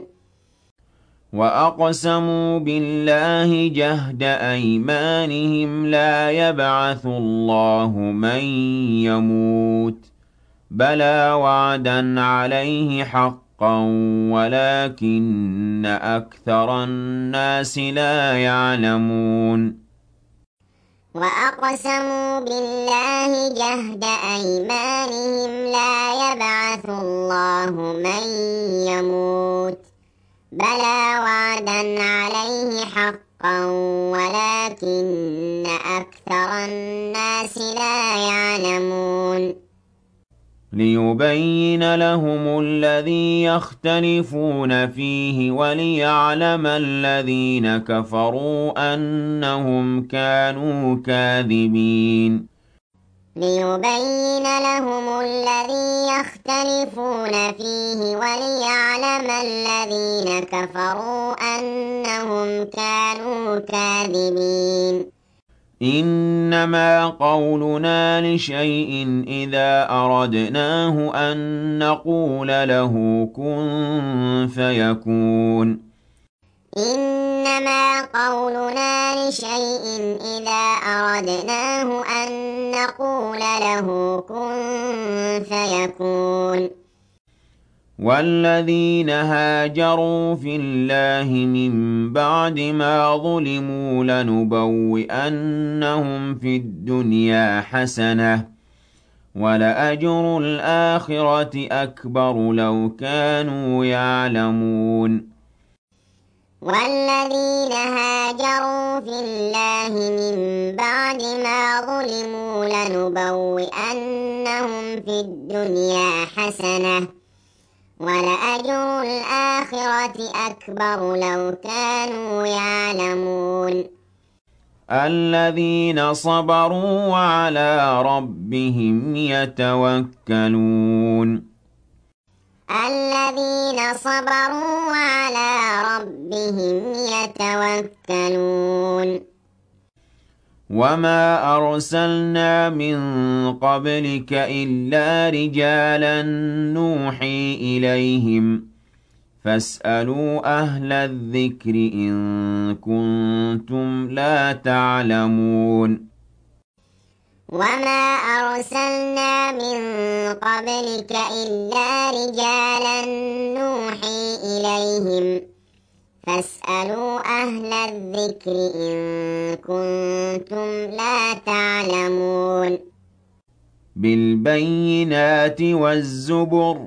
وأقسموا بالله جهد أيمانهم لا يبعث الله من يموت بلى وعدا عليه حقا حقا ولكن أكثر الناس لا يعلمون وأقسموا بالله جهد أيمانهم لا يبعث الله من يموت بلى وعدا عليه حقا ولكن أكثر الناس لا يعلمون ليبين لهم الذي يختلفون فيه وليعلم الذين كفروا أنهم كانوا كاذبين ليبين لهم الذي يختلفون فيه وليعلم الذين كفروا أنهم كانوا كاذبين إنما قولنا لشيء إذا أردناه أن نقول له كن فيكون إنما قولنا لشيء إذا أردناه أن نقول له كن فيكون والذين هاجروا في الله من بعد ما ظلموا لنبوئنهم في الدنيا حسنة ولأجر الآخرة أكبر لو كانوا يعلمون والذين هاجروا في الله من بعد ما ظلموا لنبوئنهم في الدنيا حسنة ولأجر الآخرة أكبر لو كانوا يعلمون الذين صبروا وعلى ربهم يتوكلون الذين صبروا وعلى ربهم يتوكلون وما أرسلنا من قبلك إلا رجالا نوحي إليهم فاسألوا أهل الذكر إن كنتم لا تعلمون وما أرسلنا من قبلك إلا رجالا نوحي إليهم فاسألوا أهل الذكر إن كنتم لا تعلمون بالبينات والزبر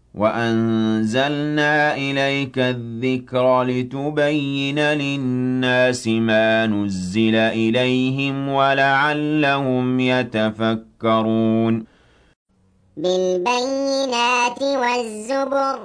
وأنزلنا إليك الذكر لتبين للناس ما نزل إليهم ولعلهم يتفكرون بالبينات والزبر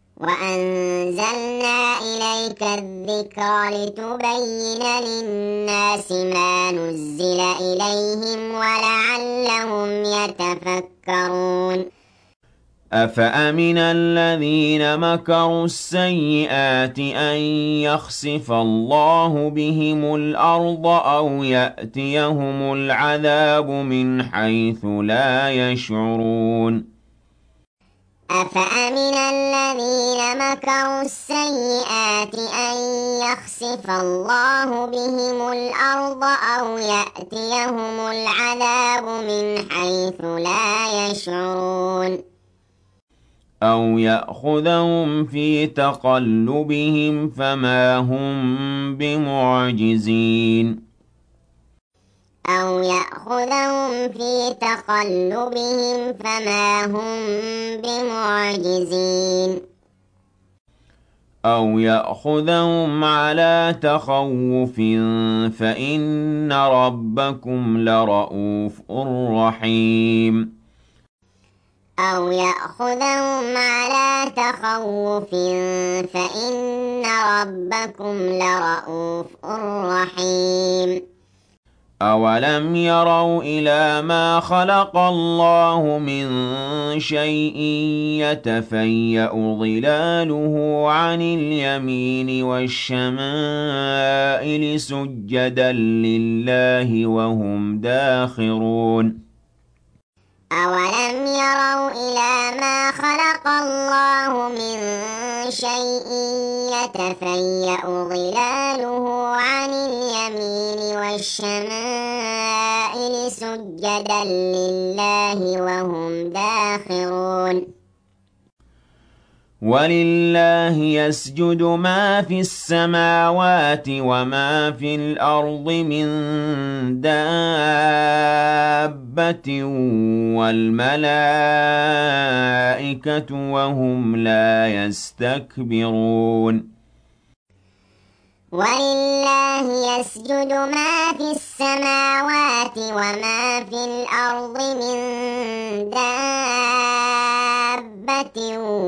وأنزلنا إليك الذكر لتبين للناس ما نزل إليهم ولعلهم يتفكرون أفأمن الذين مكروا السيئات أن يخسف الله بهم الأرض أو يأتيهم العذاب من حيث لا يشعرون أفأمن الذين مكروا السيئات أن يخسف الله بهم الأرض أو يأتيهم العذاب من حيث لا يشعرون أو يأخذهم في تقلبهم فما هم بمعجزين أو يأخذهم في تقلبهم فما هم بمعجزين أو يأخذهم على تخوف فإن ربكم لرءوف رحيم أو يأخذهم على تخوف فإن ربكم لرءوف رحيم أولم يروا إلى ما خلق الله من شيء يتفيأ ظلاله عن اليمين والشمائل سجدا لله وهم داخرون أولم يروا إلى ما خلق الله من شيء يتفيأ ظلاله عن اليمين والشمائل سجدا لله وهم داخرون وَلِلَّهِ يَسْجُدُ مَا فِي السَّمَاوَاتِ وَمَا فِي الْأَرْضِ مِن دَابَّةٍ وَالْمَلَائِكَةُ وَهُمْ لَا يَسْتَكْبِرُونَ وَلِلَّهِ يَسْجُدُ مَا فِي السَّمَاوَاتِ وَمَا فِي الْأَرْضِ مِن دَابَّةٍ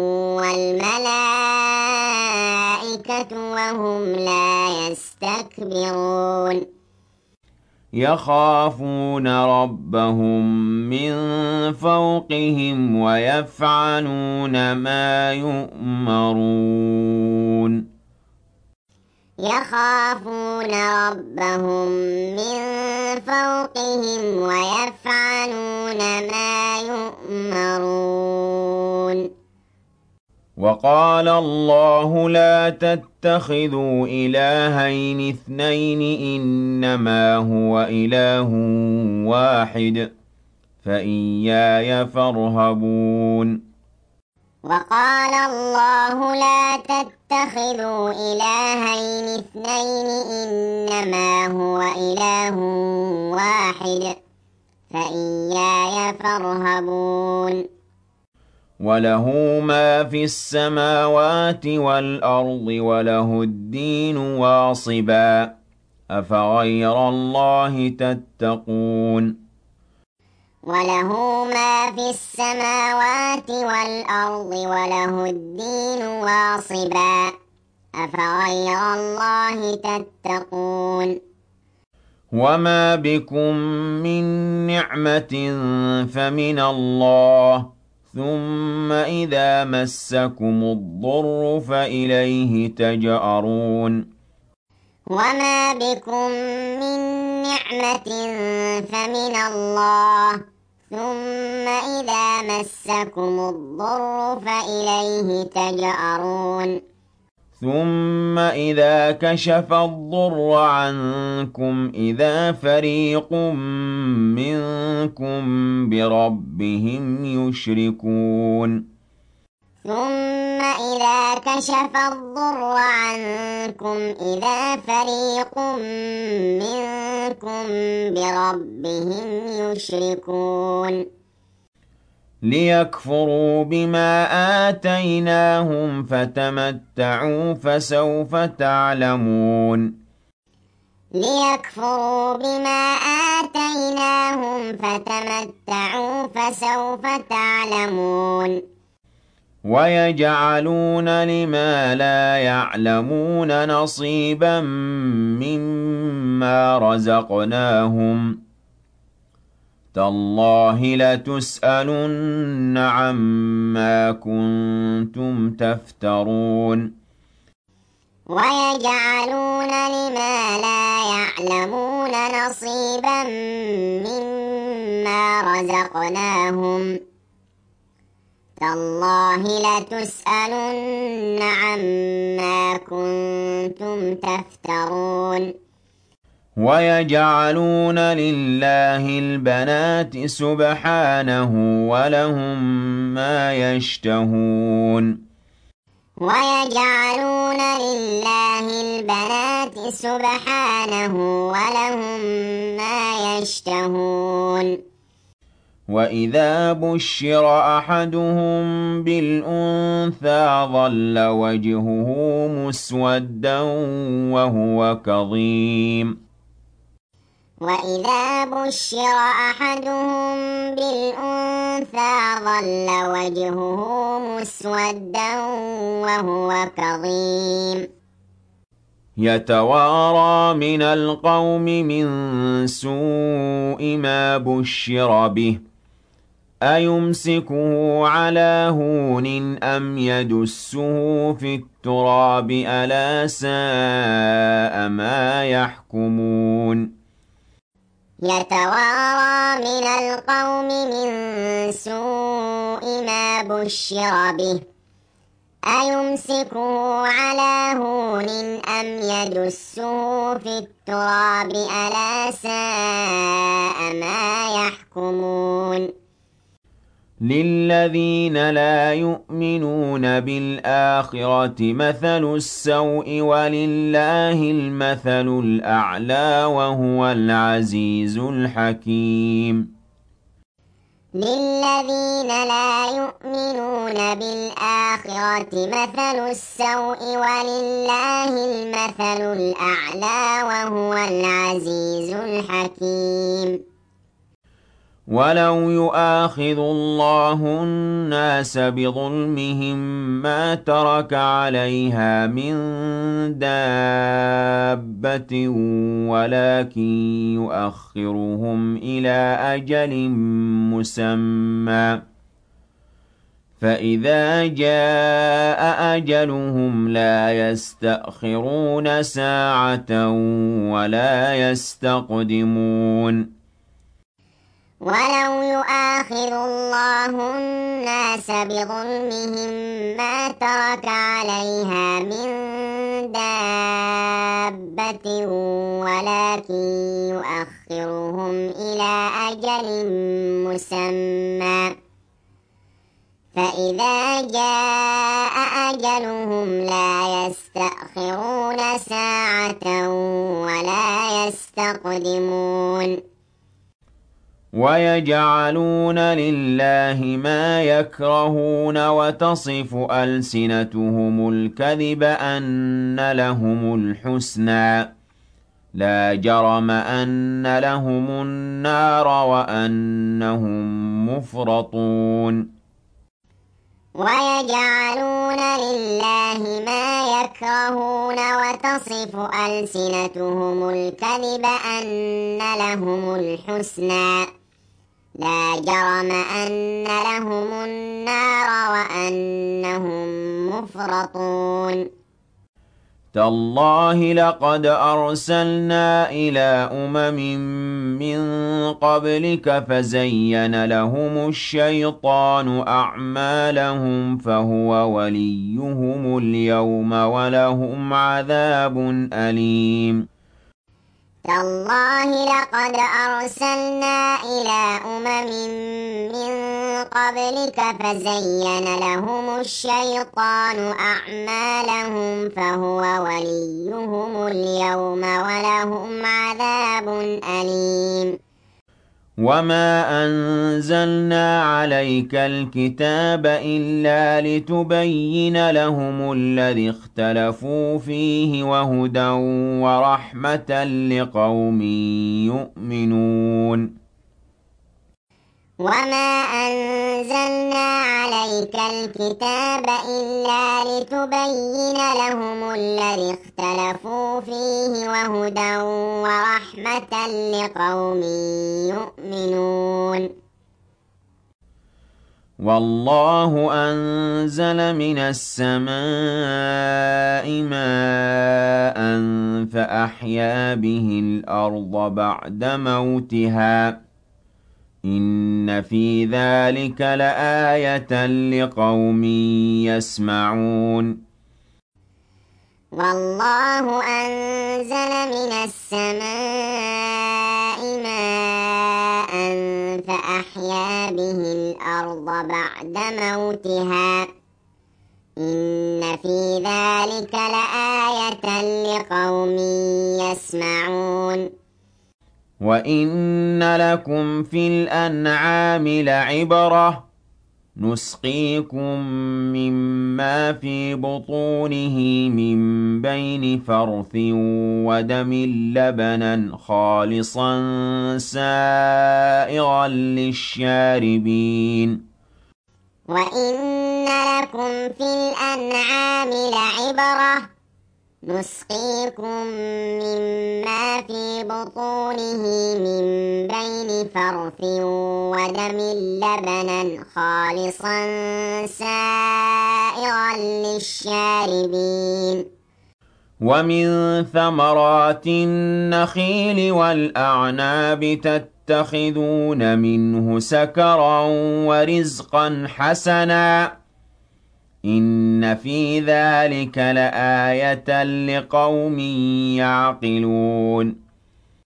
وَالْمَلَائِكَةُ وَهُمْ لَا يَسْتَكْبِرُونَ يَخَافُونَ رَبَّهُم مِّن فَوْقِهِمْ وَيَفْعَلُونَ مَا يُؤْمَرُونَ يَخَافُونَ رَبَّهُم مِّن فَوْقِهِمْ وَيَفْعَلُونَ مَا يُؤْمَرُونَ وَقَالَ اللَّهُ لَا تَتَّخِذُوا إِلَٰهَيْنِ اثْنَيْنِ إِنَّمَا هُوَ إِلَٰهٌ وَاحِدٌ فَإِيَّايَ فَارْهَبُونِ وَقَالَ اللَّهُ لَا تَتَّخِذُوا إِلَٰهَيْنِ اثْنَيْنِ إِنَّمَا هُوَ إِلَٰهٌ وَاحِدٌ فَإِيَّايَ فَارْهَبُونِ وَلَهُ مَا فِي السَّمَاوَاتِ وَالْأَرْضِ وَلَهُ الدِّينُ وَاصِبًا أَفَغَيْرَ اللَّهِ تَتَّقُونَ وَلَهُ مَا فِي السَّمَاوَاتِ وَالْأَرْضِ وَلَهُ الدِّينُ وَاصِبًا أَفَغَيْرَ اللَّهِ تَتَّقُونَ وَمَا بِكُم مِّن نِّعْمَةٍ فَمِنَ اللَّهِ ثُمَّ إِذَا مَسَّكُمُ الضُّرُّ فَإِلَيْهِ تَجْأَرُونَ وَمَا بِكُم مِّن نِّعْمَةٍ فَمِنَ اللَّهِ ثُمَّ إِذَا مَسَّكُمُ الضُّرُّ فَإِلَيْهِ تَجْأَرُونَ ثُمَّ إِذَا كَشَفَ الضُّرَّ عَنكُمْ إِذَا فَرِيقٌ مِّنكُم بِرَبِّهِمْ يُشْرِكُونَ ثُمَّ إِذَا كَشَفَ الضُّرَّ عَنكُمْ إِذَا فَرِيقٌ مِّنكُم بِرَبِّهِمْ يُشْرِكُونَ لِيَكْفُرُوا بِمَا آتَيْنَاهُمْ فَتَمَتَّعُوا فَسَوْفَ تَعْلَمُونَ لِيَكْفُرُوا بِمَا آتَيْنَاهُمْ فَتَمَتَّعُوا فَسَوْفَ تَعْلَمُونَ وَيَجْعَلُونَ لِمَا لَا يَعْلَمُونَ نَصِيبًا مِّمَّا رَزَقْنَاهُمْ ۗ تَاللَّهِ لَتُسْأَلُنَّ عَمَّا كُنتُمْ تَفْتَرُونَ وَيَجْعَلُونَ لِمَا لَا يَعْلَمُونَ نَصِيبًا مِّمَّا رَزَقْنَاهُمْ ۗ تَاللَّهِ لَتُسْأَلُنَّ عَمَّا كُنتُمْ تَفْتَرُونَ وَيَجْعَلُونَ لِلَّهِ الْبَنَاتِ سُبْحَانَهُ وَلَهُم مَّا يَشْتَهُونَ وَيَجْعَلُونَ لِلَّهِ الْبَنَاتِ سُبْحَانَهُ وَلَهُم مَّا يَشْتَهُونَ وَإِذَا بُشِّرَ أَحَدُهُم بِالْأُنثَىٰ ظَلَّ وَجْهُهُ مُسْوَدًّا وَهُوَ كَظِيمٌ وَإِذَا بُشِّرَ أَحَدُهُم بِالْأُنثَىٰ ظَلَّ وَجْهُهُ مُسْوَدًّا وَهُوَ كَظِيمٌ يَتَوَارَىٰ مِنَ الْقَوْمِ مِن سُوءِ مَا بُشِّرَ بِهِ أَيُمْسِكُهُ عَلَىٰ هُونٍ أَمْ يَدُسُّهُ فِي التُّرَابِ ۗ أَلَا سَاءَ مَا يَحْكُمُونَ يَتَوَارَىٰ مِنَ الْقَوْمِ مِن سُوءِ مَا بُشِّرَ بِهِ أَيُمْسِكُهُ عَلَىٰ هُونٍ أَمْ يَدُسُّهُ فِي التُّرَابِ ۗ أَلَا سَاءَ مَا يَحْكُمُونَ لِلَّذِينَ لَا يُؤْمِنُونَ بِالْآخِرَةِ مَثَلُ السَّوْءِ وَلِلَّهِ الْمَثَلُ الْأَعْلَى وَهُوَ الْعَزِيزُ الْحَكِيمُ لِلَّذِينَ لَا يُؤْمِنُونَ بِالْآخِرَةِ مَثَلُ السَّوْءِ وَلِلَّهِ الْمَثَلُ الْأَعْلَى وَهُوَ الْعَزِيزُ الْحَكِيمُ وَلَوْ يُؤَاخِذُ اللَّهُ النَّاسَ بِظُلْمِهِم مَّا تَرَكَ عَلَيْهَا مِن دَابَّةٍ وَلَٰكِن يُؤَخِّرُهُمْ إِلَىٰ أَجَلٍ مُّسَمًّى ۖ فَإِذَا جَاءَ أَجَلُهُمْ لَا يَسْتَأْخِرُونَ سَاعَةً وَلَا يَسْتَقْدِمُونَ وَلَوْ يُؤَاخِذُ اللَّهُ النَّاسَ بِظُلْمِهِم مَّا تَرَكَ عَلَيْهَا مِن دَابَّةٍ وَلَٰكِن يُؤَخِّرُهُمْ إِلَىٰ أَجَلٍ مُّسَمًّى ۖ فَإِذَا جَاءَ أَجَلُهُمْ لَا يَسْتَأْخِرُونَ سَاعَةً وَلَا يَسْتَقْدِمُونَ وَيَجْعَلُونَ لِلَّهِ مَا يَكْرَهُونَ وَتَصِفُ أَلْسِنَتُهُمُ الْكَذِبَ أَنَّ لَهُمُ الْحُسْنَىٰ ۖ لَا جَرَمَ أَنَّ لَهُمُ النَّارَ وَأَنَّهُم مُّفْرَطُونَ وَيَجْعَلُونَ لِلَّهِ مَا يَكْرَهُونَ وَتَصِفُ أَلْسِنَتُهُمُ الْكَذِبَ أَنَّ لَهُمُ الْحُسْنَىٰ ۖ لَا جَرَمَ أَنَّ لَهُمُ النَّارَ وَأَنَّهُم مُّفْرَطُونَ تَاللَّهِ لَقَدْ أَرْسَلْنَا إِلَىٰ أُمَمٍ مِّن قَبْلِكَ فَزَيَّنَ لَهُمُ الشَّيْطَانُ أَعْمَالَهُمْ فَهُوَ وَلِيُّهُمُ الْيَوْمَ وَلَهُمْ عَذَابٌ أَلِيمٌ تَاللَّهِ لَقَدْ أَرْسَلْنَا إِلَىٰ أُمَمٍ مِّن قَبْلِكَ فَزَيَّنَ لَهُمُ الشَّيْطَانُ أَعْمَالَهُمْ فَهُوَ وَلِيُّهُمُ الْيَوْمَ وَلَهُمْ عَذَابٌ أَلِيمٌ وَمَا أَنزَلْنَا عَلَيْكَ الْكِتَابَ إِلَّا لِتُبَيِّنَ لَهُمُ الَّذِي اخْتَلَفُوا فِيهِ وَهُدًى وَرَحْمَةً لِّقَوْمٍ يُؤْمِنُونَ وَمَا أَنزَلْنَا عَلَيْكَ الْكِتَابَ إِلَّا لِتُبَيِّنَ لَهُمُ الَّذِي اخْتَلَفُوا فِيهِ وَهُدًى وَرَحْمَةً لِّقَوْمٍ يُؤْمِنُونَ وَاللَّهُ أَنزَلَ مِنَ السَّمَاءِ مَاءً فَأَحْيَا بِهِ الْأَرْضَ بَعْدَ مَوْتِهَا ۚ إِنَّ فِي ذَٰلِكَ لَآيَةً لِّقَوْمٍ يَسْمَعُونَ وَاللَّهُ أَنزَلَ مِنَ السَّمَاءِ مَاءً فَأَحْيَا بِهِ الْأَرْضَ بَعْدَ مَوْتِهَا ۚ إِنَّ فِي ذَٰلِكَ لَآيَةً لِّقَوْمٍ يَسْمَعُونَ وَإِنَّ لَكُمْ فِي الْأَنْعَامِ لَعِبْرَةً ۖ نُّسْقِيكُم مِّمَّا فِي بُطُونِهِ مِن بَيْنِ فَرْثٍ وَدَمٍ لَّبَنًا خَالِصًا سَائِغًا لِّلشَّارِبِينَ وَإِنَّ لَكُمْ فِي الْأَنْعَامِ لَعِبْرَةً ۖ نُّسْقِيكُم مِّمَّا فِي بُطُونِهِ مِن بَيْنِ فَرْثٍ وَدَمٍ لَّبَنًا خَالِصًا سَائِغًا لِّلشَّارِبِينَ وَمِن ثَمَرَاتِ النَّخِيلِ وَالْأَعْنَابِ تَتَّخِذُونَ مِنْهُ سَكَرًا وَرِزْقًا حَسَنًا ۗ إِنَّ فِي ذَٰلِكَ لَآيَةً لِّقَوْمٍ يَعْقِلُونَ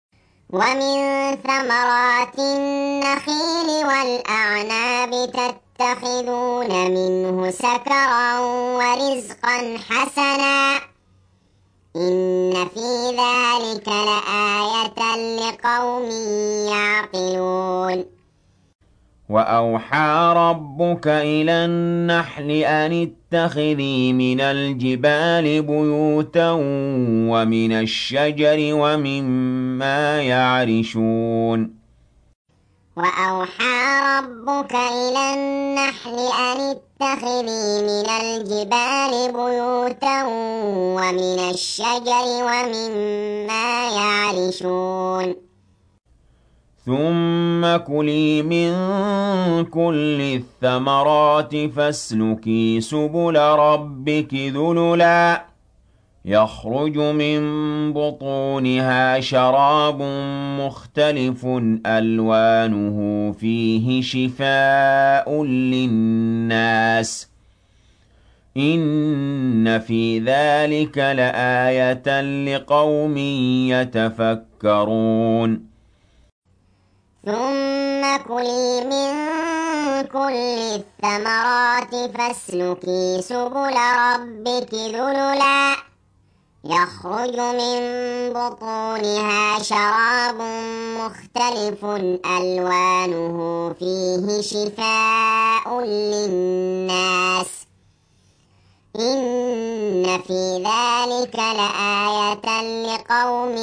وَمِن ثَمَرَاتِ النَّخِيلِ وَالْأَعْنَابِ يتخذون منه سكرا ورزقا حسنا إن في ذلك لآية لقوم يعقلون وأوحى ربك إلى النحل أن اتخذي من الجبال بيوتا ومن الشجر ومما يعرشون وأوحى ربك إلى النحل أن اتخذي من الجبال بيوتا ومن الشجر ومما يعرشون ثم كلي من كل الثمرات فاسلكي سبل ربك ذللا يخرج من بطونها شراب مختلف ألوانه فيه شفاء للناس إن في ذلك لآية لقوم يتفكرون ثم كلي من كل الثمرات فاسلكي سبل ربك ذللا يخرج من بطونها شراب مختلف ألوانه فيه شفاء للناس إن في ذلك لآية لقوم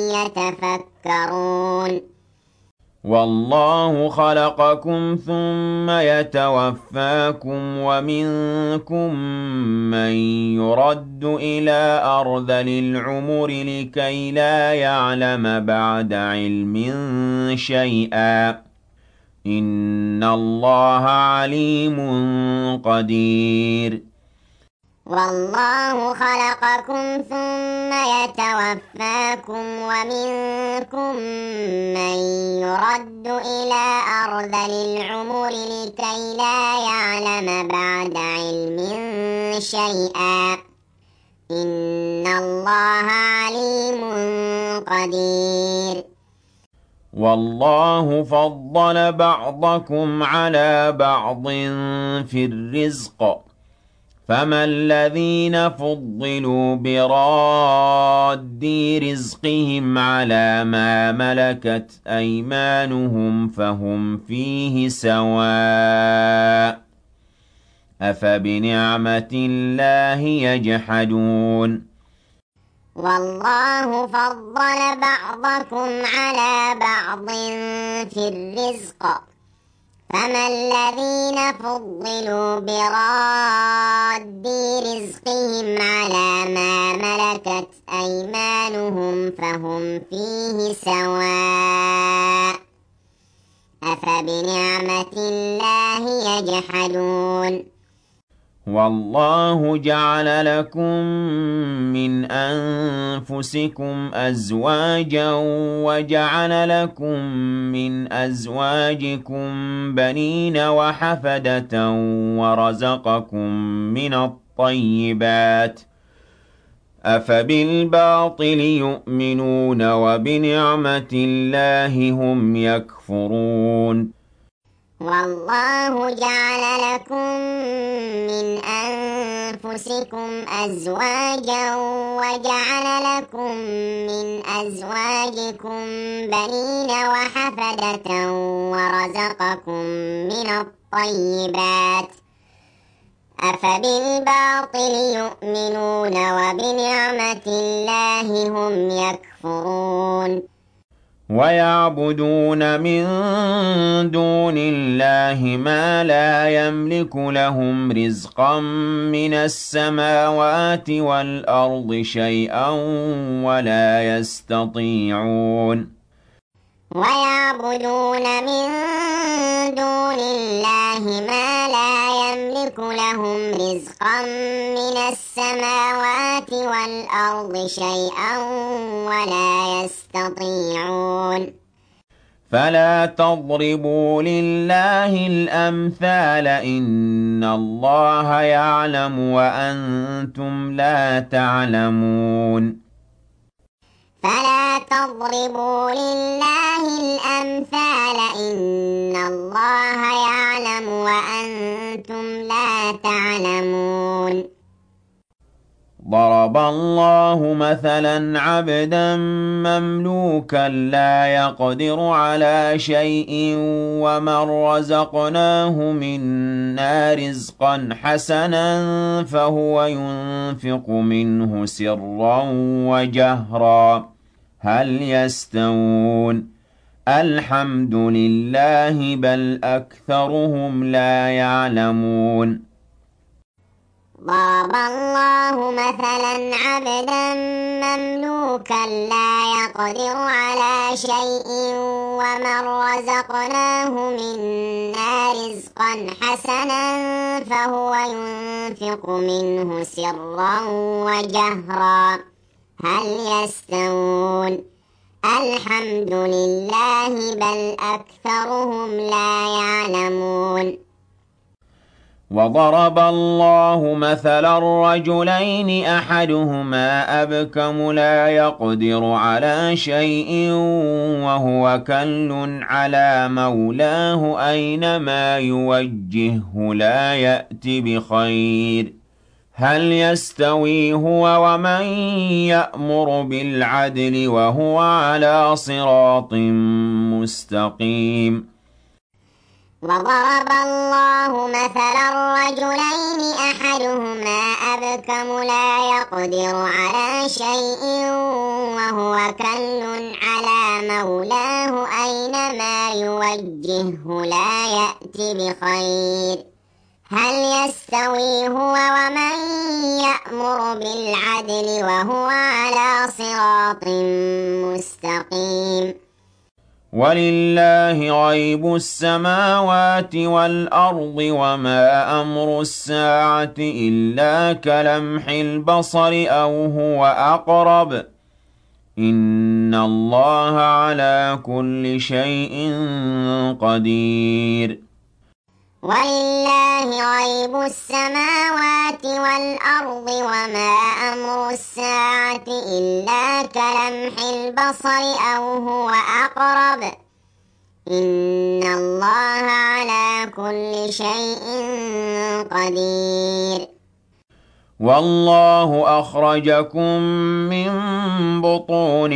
يتفكرون والله خلقكم ثم يتوفاكم ومنكم من يرد إلى أرذل العمر لكي لا يعلم بعد علم شيئا إن الله عليم قدير والله خلقكم ثم يتوفاكم ومنكم من يرد إلى أرذل العمر لكي لا يعلم بعد علم شيئا إن الله عليم قدير والله فضل بعضكم على بعض في الرزق فما الذين فضلوا براد رزقهم على ما ملكت أيمانهم فهم فيه سواء أفبنعمة الله يجحدون والله فضل بعضكم على بعض في الرزق فما الذين فضلوا براد رزقهم على ما ملكت أيمانهم فهم فيه سواء أفبنعمة الله يجحدون والله جعل لكم من أنفسكم أزواجا وجعل لكم من أزواجكم بنين وحفدة ورزقكم من الطيبات أفبالباطل يؤمنون وبنعمة الله هم يكفرون والله جعل لكم من أنفسكم أزواجا وجعل لكم من أزواجكم بنين وحفدة ورزقكم من الطيبات أفبالباطل يؤمنون وبنعمة الله هم يكفرون ويعبدون من دون الله ما لا يملك لهم رزقا من السماوات والأرض شيئا ولا يستطيعون ويعبدون من دون الله ما لا يملك لهم رزقا من السماوات والأرض شيئا ولا يستطيعون فلا تضربوا لله الأمثال إن الله يعلم وأنتم لا تعلمون فلا تضربوا لله الأمثال إن الله يعلم وأنتم يعلمون ضرب الله مثلا عبدا مملوكا لا يقدر على شيء ومن رزقناه منا رزقا حسنا فهو ينفق منه سرا وجهرا هل يستوون الحمد لله بل أكثرهم لا يعلمون ضرب الله مثلا عبدا مملوكا لا يقدر على شيء ومن رزقناه منا رزقا حسنا فهو ينفق منه سرا وجهرا هل يستوون الحمد لله بل أكثرهم لا يعلمون وضرب الله مثلا رجلين أحدهما أبكم لا يقدر على شيء وهو كل على مولاه أينما يوجهه لا يأتي بخير هل يستوي هو ومن يأمر بالعدل وهو على صراط مستقيم وضرب الله مثلا رجلين أحدهما أبكم لا يقدر على شيء وهو كل على مولاه أينما يوجهه لا يأتي بخير هل يستوي هو ومن يأمر بالعدل وهو على صراط مستقيم ولله غيب السماوات والأرض وما أمر الساعة إلا كلمح البصر أو هو أقرب إن الله على كل شيء قدير ولله غيب السماوات والأرض وما أمر الساعة إلا كلمح البصر أو هو أقرب إن الله على كل شيء قدير والله أخرجكم من بطون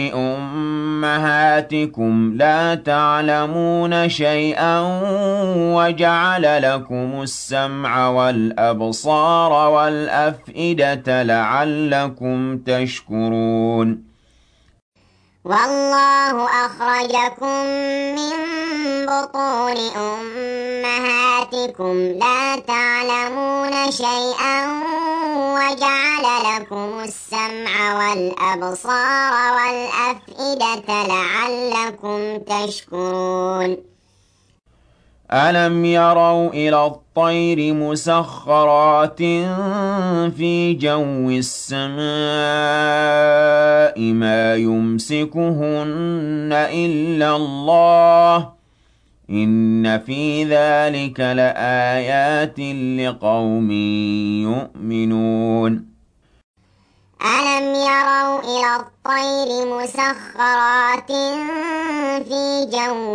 أمهاتكم لا تعلمون شيئا وجعل لكم السمع والأبصار والأفئدة لعلكم تشكرون والله أخرجكم من بطون أمهاتكم لا تعلمون شيئا وجعل لكم السمع والأبصار والأفئدة لعلكم تشكرون ألم يروا إلى الطير مسخرات في جو السماء ما يمسكهن إلا الله إن في ذلك لآيات لقوم يؤمنون ألم يروا إلى الطير مسخرات في جو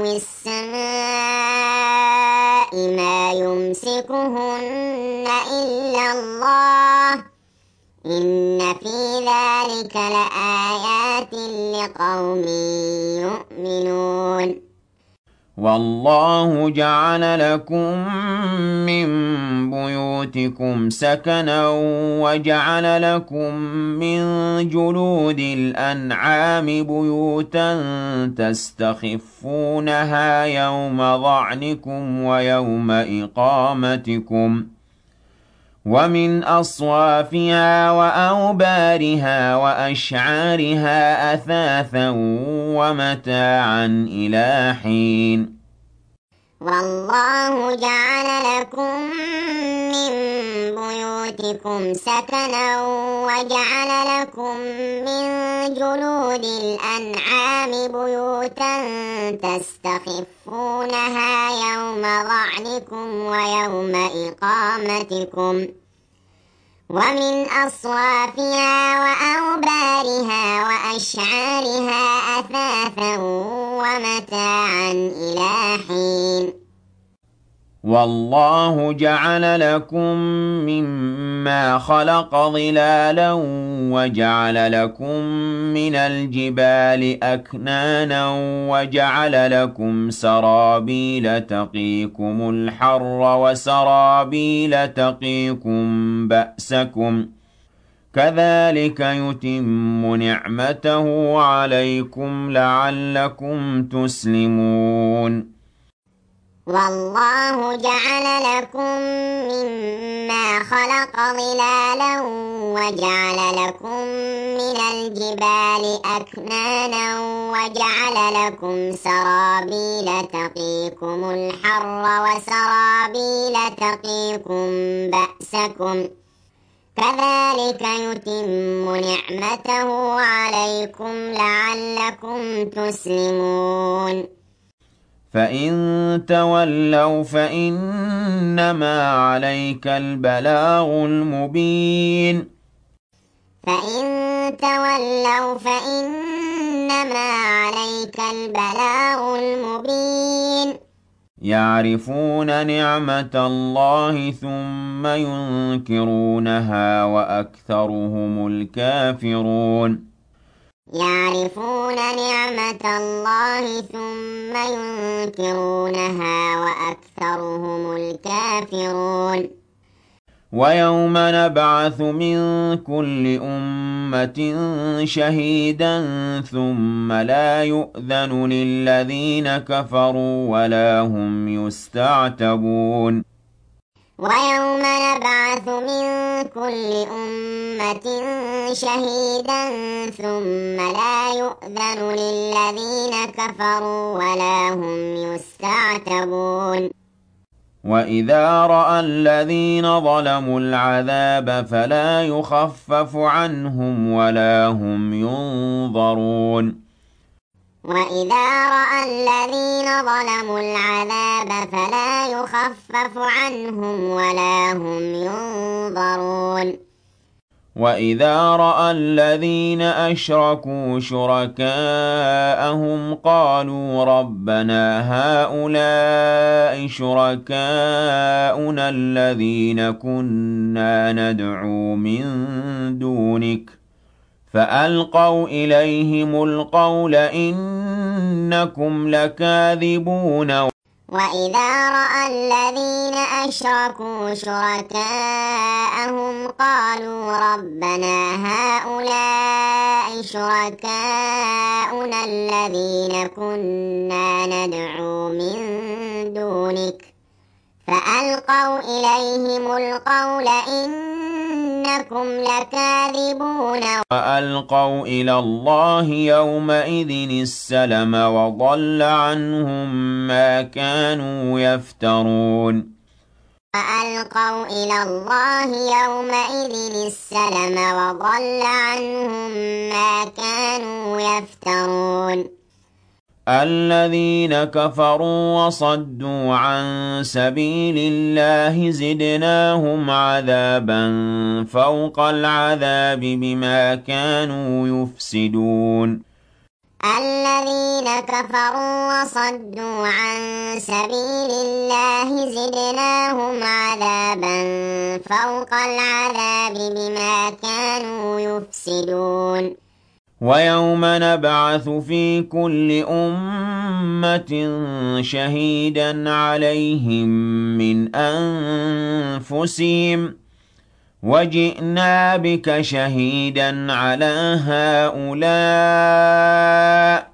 السماء ما يمسكهن إلا الله إن في ذلك لآيات لقوم يؤمنون والله جعل لكم من بيوتكم سكنا وجعل لكم من جلود الأنعام بيوتا تستخفونها يوم ظعنكم ويوم إقامتكم ومن أصوافها وأوبارها وأشعارها أثاثا ومتاعا إلى حين والله جعل لكم من بيوتكم سكنا وجعل لكم من جلود الأنعام بيوتا تستخفونها يوم ظعنكم ويوم إقامتكم ومن أصوافها وأوبارها وأشعارها أثاثا ومتاعا إلى حين وَاللَّهُ جَعَلَ لَكُم مِّمَّا خَلَقَ ظِلَالًا وَجَعَلَ لَكُم مِّنَ الْجِبَالِ أَكْنَانًا وَجَعَلَ لَكُمْ سَرَابِيلَ تَقِيكُمُ الْحَرَّ وَسَرَابِيلَ تَقِيكُم بَأْسَكُمْ ۚ كَذَٰلِكَ يُتِمُّ نِعْمَتَهُ عَلَيْكُمْ لَعَلَّكُمْ تُسْلِمُونَ وَاللَّهُ جَعَلَ لَكُم مِّمَّا خَلَقَ ظِلَالًا وَجَعَلَ لَكُم مِّنَ الْجِبَالِ أَكْنَانًا وَجَعَلَ لَكُمْ سَرَابِيلَ تَقِيكُمُ الْحَرَّ وَسَرَابِيلَ تَقِيكُم بَأْسَكُمْ ۚ كَذَٰلِكَ يُتِمُّ نِعْمَتَهُ عَلَيْكُمْ لَعَلَّكُمْ تُسْلِمُونَ فَإِن تَوَلَّوْا فَإِنَّمَا عَلَيْكَ الْبَلَاغُ الْمُبِينُ فَإِن تَوَلَّوْا فَإِنَّمَا عَلَيْكَ الْبَلَاغُ الْمُبِينُ يَعْرِفُونَ نِعْمَتَ اللَّهِ ثُمَّ يُنكِرُونَهَا وَأَكْثَرُهُمُ الْكَافِرُونَ يَعْرِفُونَ نِعْمَتَ اللَّهِ ثُمَّ يُنكِرُونَهَا وَأَكْثَرُهُمُ الْكَافِرُونَ وَيَوْمَ نَبْعَثُ مِن كُلِّ أُمَّةٍ شَهِيدًا ثُمَّ لَا يُؤْذَنُ لِلَّذِينَ كَفَرُوا وَلَا هُمْ يُسْتَعْتَبُونَ وَيَوْمَ نَبْعَثُ مِن كُلِّ أُمَّةٍ شَهِيدًا ثُمَّ لَا يُؤْذَنُ لِلَّذِينَ كَفَرُوا وَلَا هُمْ يُسْتَعْتَبُونَ وَإِذَا رَأَى الَّذِينَ ظَلَمُوا الْعَذَابَ فَلَا يُخَفَّفُ عَنْهُمْ وَلَا هُمْ يُنظَرُونَ وَإِذَا رَأَى الَّذِينَ ظَلَمُوا الْعَذَابَ فَلَا يُخَفَّفُ عَنْهُمْ وَلَا هُمْ يُنظَرُونَ وَإِذَا رَأَى الَّذِينَ أَشْرَكُوا شُرَكَاءَهُمْ قَالُوا رَبَّنَا هَٰؤُلَاءِ شُرَكَاؤُنَا الَّذِينَ كُنَّا نَدْعُو مِن دُونِكَ ۖ فَأَلْقَوْا إِلَيْهِمُ الْقَوْلَ إِنَّكُمْ لَكَاذِبُونَ وَإِذَا رَأَى الَّذِينَ أَشْرَكُوا شُرَكَاءَهُمْ قَالُوا رَبَّنَا هَٰؤُلَاءِ شُرَكَاؤُنَا الَّذِينَ كُنَّا نَدْعُو مِن دُونِكَ ۖ فَأَلْقَوْا إِلَيْهِمُ الْقَوْلَ إِنَّكُمْ لَكَاذِبُونَ وَأَلْقَوْا إِلَى اللَّهِ يَوْمَئِذٍ السَّلَمَ وَضَلَّ عَنْهُم مَّا كَانُوا يَفْتَرُونَ وَأَلْقَوْا إِلَى اللَّهِ يَوْمَئِذٍ السَّلَمَ وَضَلَّ عَنْهُم مَّا كَانُوا يَفْتَرُونَ الَّذِينَ كَفَرُوا وَصَدُّوا عَن سَبِيلِ اللَّهِ زِدْنَاهُمْ عَذَابًا فَوْقَ الْعَذَابِ بِمَا كَانُوا يُفْسِدُونَ الَّذِينَ كَفَرُوا وَصَدُّوا عَن سَبِيلِ اللَّهِ زِدْنَاهُمْ عَذَابًا فَوْقَ الْعَذَابِ بِمَا كَانُوا يُفْسِدُونَ وَيَوْمَ نَبْعَثُ فِي كُلِّ أُمَّةٍ شَهِيدًا عَلَيْهِم مِّنْ أَنفُسِهِمْ ۖ وَجِئْنَا بِكَ شَهِيدًا عَلَىٰ هَٰؤُلَاءِ ۚ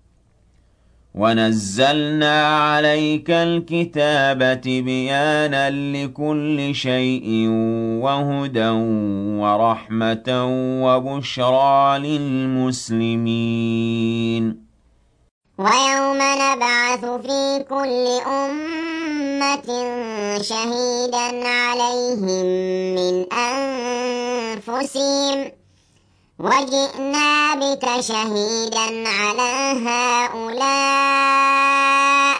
وَنَزَّلْنَا عَلَيْكَ الْكِتَابَ تِبْيَانًا لِّكُلِّ شَيْءٍ وَهُدًى وَرَحْمَةً وَبُشْرَىٰ لِلْمُسْلِمِينَ وَيَوْمَ نَبْعَثُ فِي كُلِّ أُمَّةٍ شَهِيدًا عَلَيْهِم مِّنْ أَنفُسِهِمْ ۖ وَجِئْنَا بِكَ شَهِيدًا عَلَىٰ هَٰؤُلَاءِ ۚ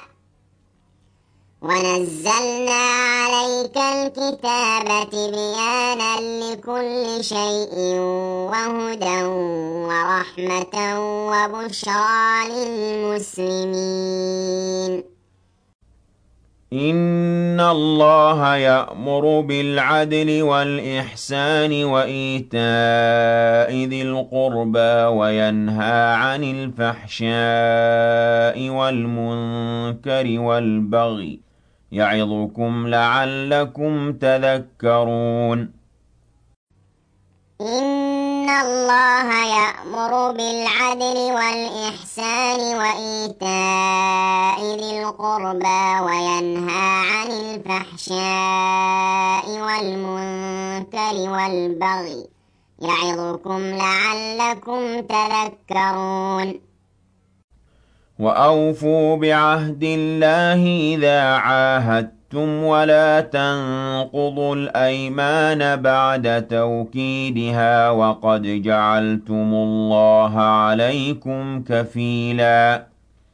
وَنَزَّلْنَا عَلَيْكَ الْكِتَابَ تِبْيَانًا لِّكُلِّ شَيْءٍ وَهُدًى وَرَحْمَةً وَبُشْرَىٰ لِلْمُسْلِمِينَ إِنَّ اللَّهَ يَأْمُرُ بِالْعَدْلِ وَالْإِحْسَانِ وَإِيتَاءِ ذِي الْقُرْبَىٰ وَيَنْهَىٰ عَنِ الْفَحْشَاءِ وَالْمُنكَرِ وَالْبَغْيِ ۚ يَعِظُكُمْ لَعَلَّكُمْ تَذَكَّرُونَ إِنَّ اللَّهَ يَأْمُرُ بِالْعَدْلِ وَالْإِحْسَانِ وَإِيتَاءِ ذِي الْقُرْبَىٰ وَيَنْهَىٰ عَنِ الْفَحْشَاءِ وَالْمُنكَرِ وَالْبَغْيِ ۚ يَعِظُكُمْ لَعَلَّكُمْ تَذَكَّرُونَ وَأَوْفُوا بِعَهْدِ اللَّهِ إِذَا عَاهَدتُّمْ وَلَا تَنقُضُوا الْأَيْمَانَ بَعْدَ تَوْكِيدِهَا وَقَدْ جَعَلْتُمُ اللَّهَ عَلَيْكُمْ كَفِيلًا ۚ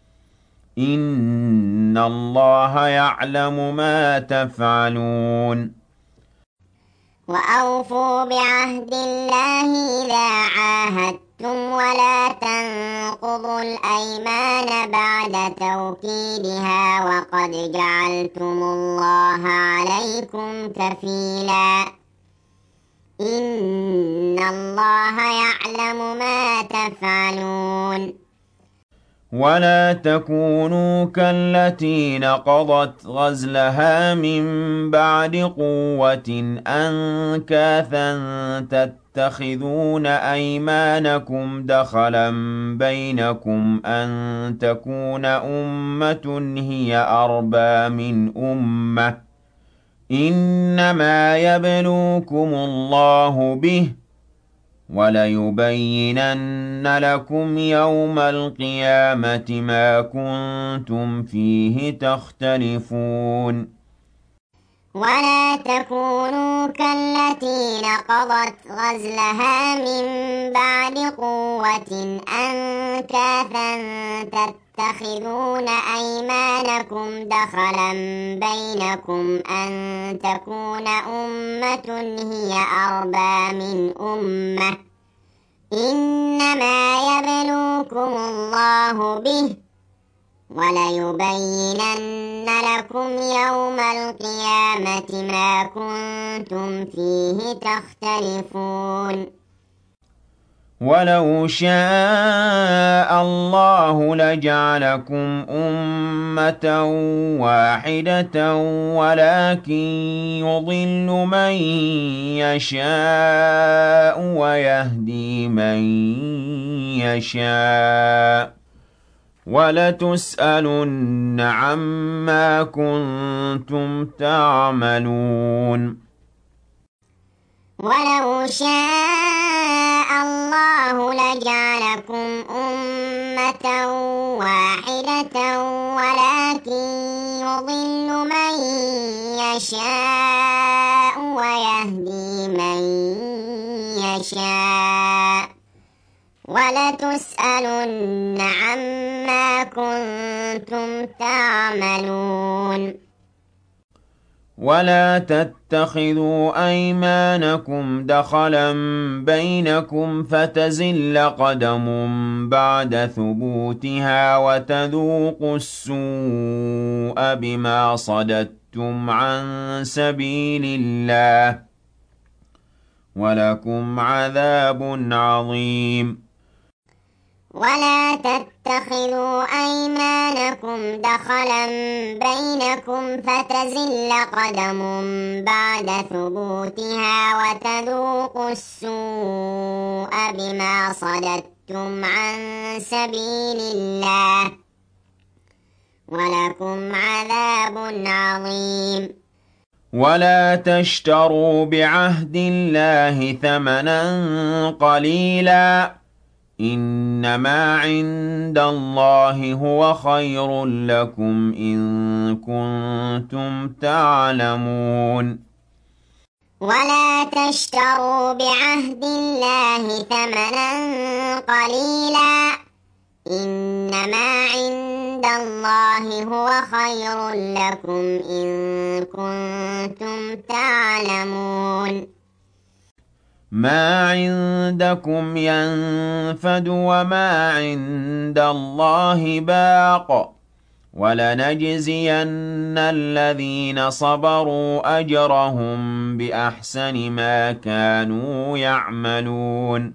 إِنَّ اللَّهَ يَعْلَمُ مَا تَفْعَلُونَ وَأَوْفُوا بِعَهْدِ اللَّهِ إِذَا عَاهَدتُّمْ وَلَا تَنقُضُوا الْأَيْمَانَ بَعْدَ تَوْكِيدِهَا وَقَدْ جَعَلْتُمُ اللَّهَ عَلَيْكُمْ كَفِيلًا ۚ إِنَّ اللَّهَ يَعْلَمُ مَا تَفْعَلُونَ وَلَا تَكُونُوا كَالَّتِي نَقَضَتْ غَزْلَهَا مِن بَعْدِ قُوَّةٍ أَنكَاثًا تَتَّخِذُونَ أَيْمَانَكُمْ دَخَلًا بَيْنَكُمْ أَن تَكُونَ أُمَّةٌ هِيَ أَرْبَىٰ مِنْ أُمَّةٍ ۚ إِنَّمَا يَبْلُوكُمُ اللَّهُ بِهِ ۚ وَلَيُبَيِّنَنَّ لَكُمْ يَوْمَ الْقِيَامَةِ مَا كُنتُمْ فِيهِ تَخْتَلِفُونَ وَلَا تَكُونُوا كَالَّتِي نَقَضَتْ غَزْلَهَا مِن بَعْدِ قُوَّةٍ أَنكَاثًا تَتَّخِذُونَ أَيْمَانَكُمْ دَخَلًا بَيْنَكُمْ أَن تَكُونَ أُمَّةٌ هِيَ أَرْبَىٰ مِنْ أُمَّةٍ ۚ إِنَّمَا يَبْلُوكُمُ اللَّهُ بِهِ ۚ وَلَيُبَيِّنَنَّ لَكُمْ يَوْمَ الْقِيَامَةِ مَا كُنتُمْ فِيهِ تَخْتَلِفُونَ وَلَوْ شَاءَ اللَّهُ لَجَعَلَكُمْ أُمَّةً وَاحِدَةً وَلَٰكِن يُضِلُّ مَن يَشَاءُ وَيَهْدِي مَن يَشَاءُ ۚ وَلَتُسْأَلُنَّ عَمَّا كُنتُمْ تَعْمَلُونَ وَلَوْ شَاءَ اللَّهُ لَجَعَلَكُمْ أُمَّةً وَاحِدَةً وَلَٰكِن يُضِلُّ مَن يَشَاءُ وَيَهْدِي مَن يَشَاءُ ۚ وَلَتُسْأَلُنَّ عَمَّا كُنتُمْ تَعْمَلُونَ وَلَا تَتَّخِذُوا أَيْمَانَكُمْ دَخَلًا بَيْنَكُمْ فَتَزِلَّ قَدَمٌ بَعْدَ ثُبُوتِهَا وَتَذُوقُوا السُّوءَ بِمَا صَدَدتُّمْ عَن سَبِيلِ اللَّهِ ۖ وَلَكُمْ عَذَابٌ عَظِيمٌ وَلَا تَتَّخِذُوا أَيْمَانَكُمْ دَخَلًا بَيْنَكُمْ فَتَزِلَّ قَدَمٌ بَعْدَ ثُبُوتِهَا وَتَذُوقُوا السُّوءَ بِمَا صَدَدتُّمْ عَن سَبِيلِ اللَّهِ ۖ وَلَكُمْ عَذَابٌ عَظِيمٌ وَلَا تَشْتَرُوا بِعَهْدِ اللَّهِ ثَمَنًا قَلِيلًا ۚ إِنَّمَا عِندَ اللَّهِ هُوَ خَيْرٌ لَّكُمْ إِن كُنتُمْ تَعْلَمُونَ وَلَا تَشْتَرُوا بِعَهْدِ اللَّهِ ثَمَنًا قَلِيلًا ۚ إِنَّمَا عِندَ اللَّهِ هُوَ خَيْرٌ لَّكُمْ إِن كُنتُمْ تَعْلَمُونَ مَا عِندَكُمْ يَنفَدُ وَمَا عِندَ اللَّهِ بَاقٍ ۗ وَلَنَجْزِيَنَّ الَّذِينَ صَبَرُوا أَجْرَهُم بِأَحْسَنِ مَا كَانُوا يَعْمَلُونَ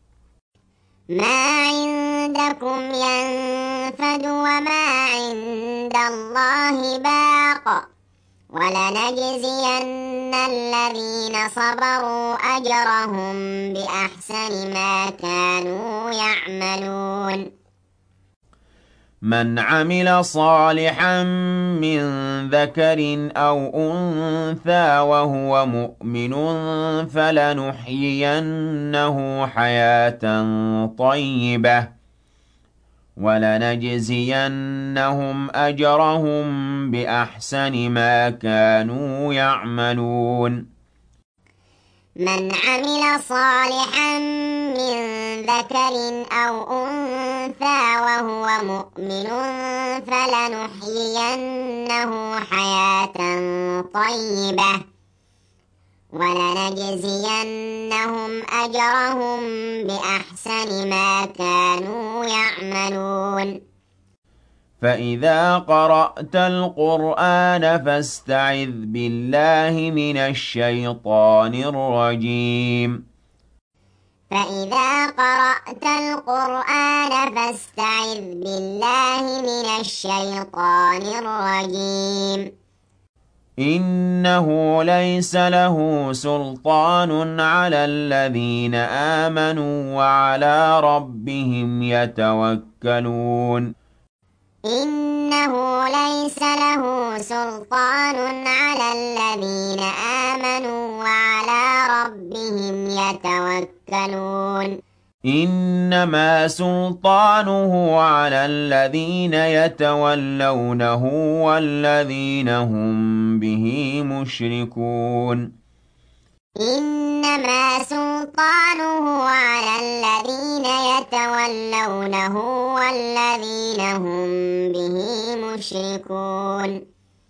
مَا عِندَكُمْ يَنفَدُ وَمَا عِندَ اللَّهِ بَاقٍ وَلَنَجْزِيَنَّ الَّذِينَ صَبَرُوا أَجْرَهُم بِأَحْسَنِ مَا كَانُوا يَعْمَلُونَ مَنْ عَمِلَ صَالِحًا مِّن ذَكَرٍ أَوْ أُنثَىٰ وَهُوَ مُؤْمِنٌ فَلَنُحْيِيَنَّهُ حَيَاةً طَيِّبَةً وَلَنَجْزِيَنَّهُمْ أَجْرَهُم بِأَحْسَنِ مَا كَانُوا يَعْمَلُونَ مَنْ عَمِلَ صَالِحًا مِّن ذَكَرٍ أَوْ أُنثَىٰ وَهُوَ مُؤْمِنٌ فَلَنُحْيِيَنَّهُ حَيَاةً طَيِّبَةً وَلَنَجْزِيَنَّهُمْ أَجْرَهُم بِأَحْسَنِ مَا كَانُوا يَعْمَلُونَ فَإِذَا قَرَأْتَ الْقُرْآنَ فَاسْتَعِذْ بِاللَّهِ مِنَ الشَّيْطَانِ الرَّجِيمِ فَإِذَا قَرَأْتَ الْقُرْآنَ فَاسْتَعِذْ بِاللَّهِ مِنَ الشَّيْطَانِ الرَّجِيمِ إِنَّهُ لَيْسَ لَهُ سُلْطَانٌ عَلَى الَّذِينَ آمَنُوا وَعَلَىٰ رَبِّهِمْ يَتَوَكَّلُونَ إِنَّهُ لَيْسَ لَهُ سُلْطَانٌ عَلَى الَّذِينَ آمَنُوا وَعَلَىٰ رَبِّهِمْ يَتَوَكَّلُونَ إِنَّمَا سُلْطَانُهُ عَلَى الَّذِينَ يَتَوَلَّوْنَهُ وَالَّذِينَ هُم بِهِ مُشْرِكُونَ إِنَّمَا سُلْطَانُهُ عَلَى الَّذِينَ يَتَوَلَّوْنَهُ وَالَّذِينَ هُم بِهِ مُشْرِكُونَ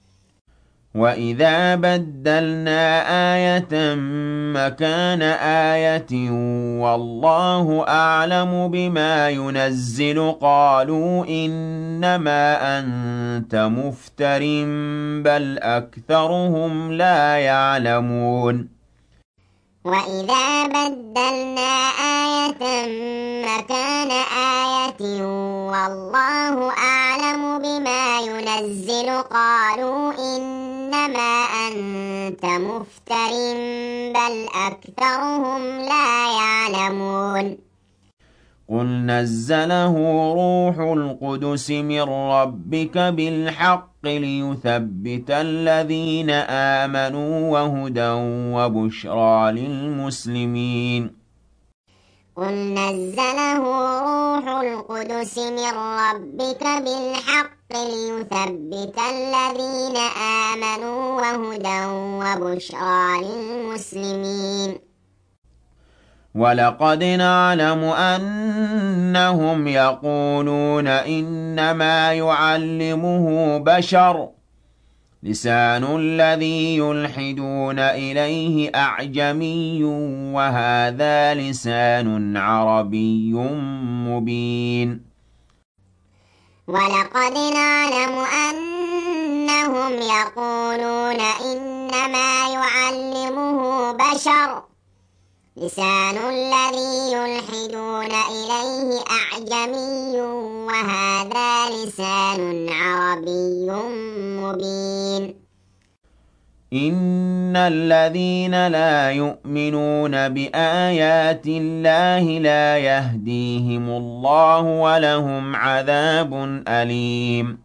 وَإِذَا بَدَّلْنَا آيَةً مَّكَانَ آيَةٍ وَاللَّهُ أَعْلَمُ بِمَا يُنَزِّلُ قَالُوا إِنَّمَا أَنتَ مُفْتَرٍ بَلْ أَكْثَرُهُمْ لَا يَعْلَمُونَ وَإِذَا بَدَّلْنَا آيَةً مَّكَانَ آيَةٍ وَاللَّهُ أَعْلَمُ بِمَا يُنَزِّلُ قَالُوا إِنَّمَا أَنتَ مُفْتَرٍ بَلْ أَكْثَرُهُمْ لَا يَعْلَمُونَ قُلْ نَزَّلَهُ رُوحُ الْقُدُسِ مِن رَّبِّكَ بِالْحَقِّ لِيُثَبِّتَ الَّذِينَ آمَنُوا وَهُدًى وَبُشْرَىٰ لِلْمُسْلِمِينَ قُلْ نَزَّلَهُ رُوحُ الْقُدُسِ مِن رَّبِّكَ بِالْحَقِّ لِيُثَبِّتَ الَّذِينَ آمَنُوا وَهُدًى وَبُشْرَىٰ لِلْمُسْلِمِينَ وَلَقَدْ نَعْلَمُ أَنَّهُمْ يَقُولُونَ إِنَّمَا يُعَلِّمُهُ بَشَرٌ لِّسَانُ الَّذِي يُلْحِدُونَ إِلَيْهِ أَعْجَمِيٌّ وَهَٰذَا لِسَانٌ عَرَبِيٌّ مُّبِينٌ وَلَقَدْ نَعْلَمُ أَنَّهُمْ يَقُولُونَ إِنَّمَا يُعَلِّمُهُ بَشَرٌ لِّسَانُ الَّذِي يُلْحِدُونَ إِلَيْهِ أَعْجَمِيٌّ وَهَٰذَا لِسَانٌ عَرَبِيٌّ مُّبِينٌ إِنَّ الَّذِينَ لَا يُؤْمِنُونَ بِآيَاتِ اللَّهِ لَا يَهْدِيهِمُ اللَّهُ وَلَهُمْ عَذَابٌ أَلِيمٌ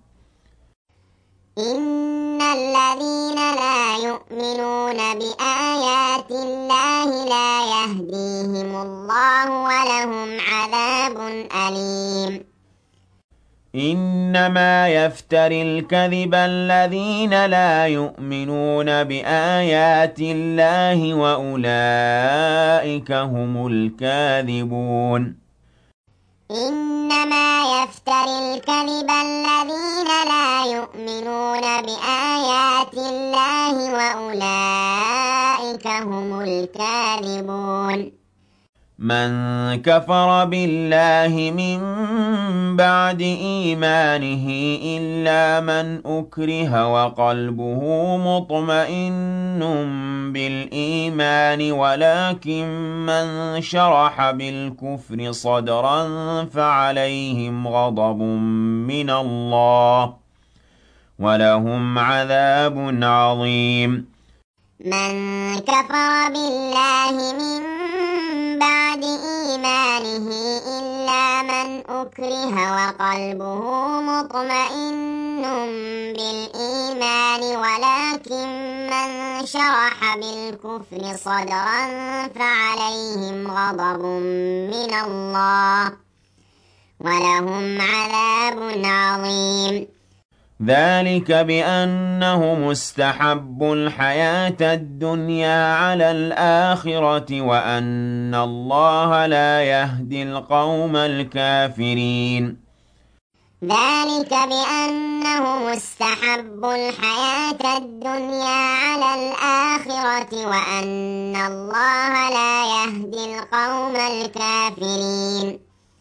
إِنَّ الَّذِينَ لَا يُؤْمِنُونَ بِآيَاتِ اللَّهِ لَا يَهْدِيهِمُ اللَّهُ وَلَهُمْ عَذَابٌ أَلِيمٌ إِنَّمَا يَفْتَرِي الْكَذِبَ الَّذِينَ لَا يُؤْمِنُونَ بِآيَاتِ اللَّهِ وَأُولَٰئِكَ هُمُ الْكَاذِبُونَ إِنَّمَا يَفْتَرِي الْكَذِبَ الَّذِينَ لَا يُؤْمِنُونَ بِآيَاتِ اللَّهِ وَأُولَٰئِكَ هُمُ الْكَاذِبُونَ مَن كَفَرَ بِاللَّهِ مِن بَعْدِ إِيمَانِهِ إِلَّا مَنْ أُكْرِهَ وَقَلْبُهُ مُطْمَئِنٌّ بِالْإِيمَانِ وَلَكِن مَّن شَرَحَ بِالْكُفْرِ صَدْرًا فَعَلَيْهِمْ غَضَبٌ مِّنَ اللَّهِ وَلَهُمْ عَذَابٌ عَظِيمٌ. مَن كَفَرَ بِاللَّهِ مِن بَعْدِ إِيمَانِهِ إِلَّا مَنْ أُكْرِهَ وَقَلْبُهُ مُطْمَئِنٌّ بِالْإِيمَانِ وَلَكِن مَّن شَرَحَ بِالْكُفْرِ صَدْرًا فَعَلَيْهِمْ غَضَبٌ مِّنَ اللَّهِ وَلَهُمْ عَذَابٌ عَظِيمٌ. ذَلِكَ بِأَنَّهُمُ اسْتَحَبُّوا الْحَيَاةَ الدُّنْيَا عَلَى الْآخِرَةِ وَأَنَّ اللَّهَ لَا يَهْدِي الْقَوْمَ الْكَافِرِينَ. ذَلِكَ بِأَنَّهُمُ اسْتَحَبُّوا الْحَيَاةَ الدُّنْيَا عَلَى الْآخِرَةِ وَأَنَّ اللَّهَ لَا يَهْدِي الْقَوْمَ الْكَافِرِينَ.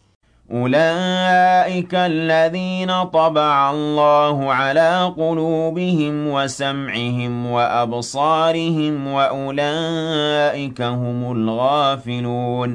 أُولَئِكَ الَّذِينَ طَبَعَ اللَّهُ عَلَىٰ قُلُوبِهِمْ وَسَمْعِهِمْ وَأَبْصَارِهِمْ وَأُولَئِكَ هُمُ الْغَافِلُونَ.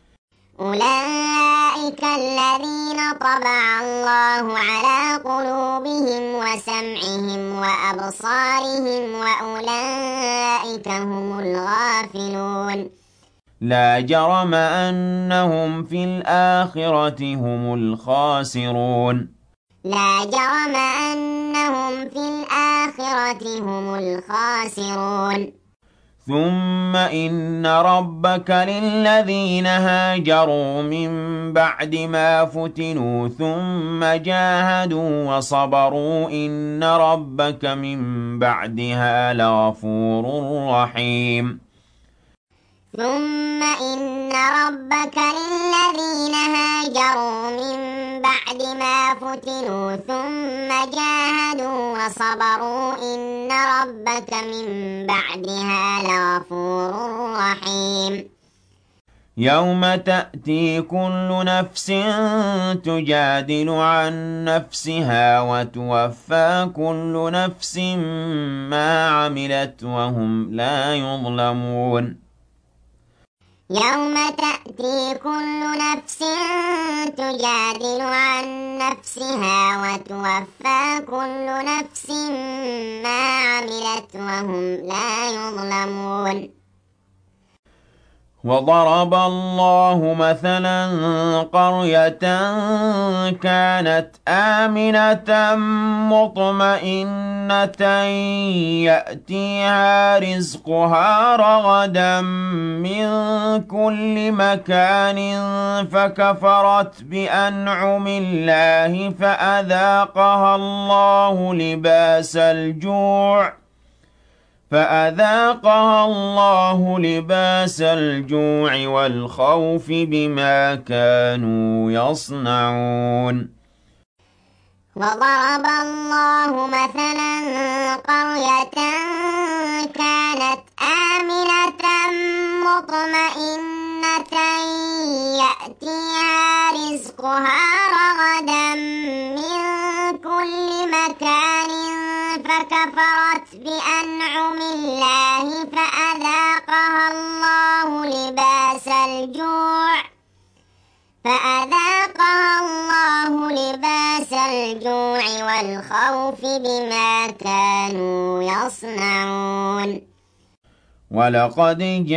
أُولَئِكَ الَّذِينَ طَبَعَ اللَّهُ عَلَىٰ قُلُوبِهِمْ وَسَمْعِهِمْ وَأَبْصَارِهِمْ وَأُولَئِكَ هُمُ الْغَافِلُونَ. لَا جَرَمَ أَنَّهُمْ فِي الْآخِرَةِ هُمُ الْخَاسِرُونَ. لَا جَرَمَ أَنَّهُمْ فِي الْآخِرَةِ هُمُ الْخَاسِرُونَ. ثُمَّ إِنَّ رَبَّكَ لِلَّذِينَ هَاجَرُوا مِن بَعْدِ مَا فُتِنُوا ثُمَّ جَاهَدُوا وَصَبَرُوا إِنَّ رَبَّكَ مِن بَعْدِهَا لَغَفُورٌ رَّحِيمٌ. ثُمَّ إِنَّ رَبَّكَ لِلَّذِينَ هَاجَرُوا مِن بَعْدِ مَا فُتِنُوا ثُمَّ جَاهَدُوا وَصَبَرُوا إِنَّ رَبَّكَ مِن بَعْدِهَا لَغَفُورٌ رَّحِيمٌ. يَوْمَ تَأْتِي كُلُّ نَفْسٍ تُجَادِلُ عَن نَّفْسِهَا وَتُوَفَّىٰ كُلُّ نَفْسٍ مَّا عَمِلَتْ وَهُمْ لَا يُظْلَمُونَ. يَوْمَ تَأْتِي كُلُّ نَفْسٍ تُجَادِلُ عَن نَّفْسِهَا وَتُوَفَّىٰ كُلُّ نَفْسٍ مَّا عَمِلَتْ وَهُمْ لَا يُظْلَمُونَ. وَضَرَبَ اللَّهُ مَثَلًا قَرْيَةً كَانَتْ آمِنَةً مُّطْمَئِنَّةً يَأْتِيهَا رِزْقُهَا رَغَدًا مِّن كُلِّ مَكَانٍ فَكَفَرَتْ بِأَنْعُمِ اللَّهِ فَأَذَاقَهَا اللَّهُ لِبَاسَ الْجُوعِ فَأَذَاقَهَا اللَّهُ لِبَاسَ الْجُوعِ وَالْخَوْفِ بِمَا كَانُوا يَصْنَعُونَ. وَضَرَبَ اللَّهُ مَثَلًا قَرْيَةً كَانَتْ آمِنَةً مُّطْمَئِنَّةً يَأْتِيهَا رِزْقُهَا رَغَدًا مِّن كُلِّ مَكَانٍ فَكَفَرَتْ بِأَنْعُمِ اللَّهِ فَأَذَاقَهَا اللَّهُ لِبَاسَ الْجُوعِ فَأَذَاقَهَا اللَّهُ لِبَاسَ الْجُوعِ وَالْخَوْفِ بِمَا كَانُوا يَصْنَعُونَ. وَلَقَدْ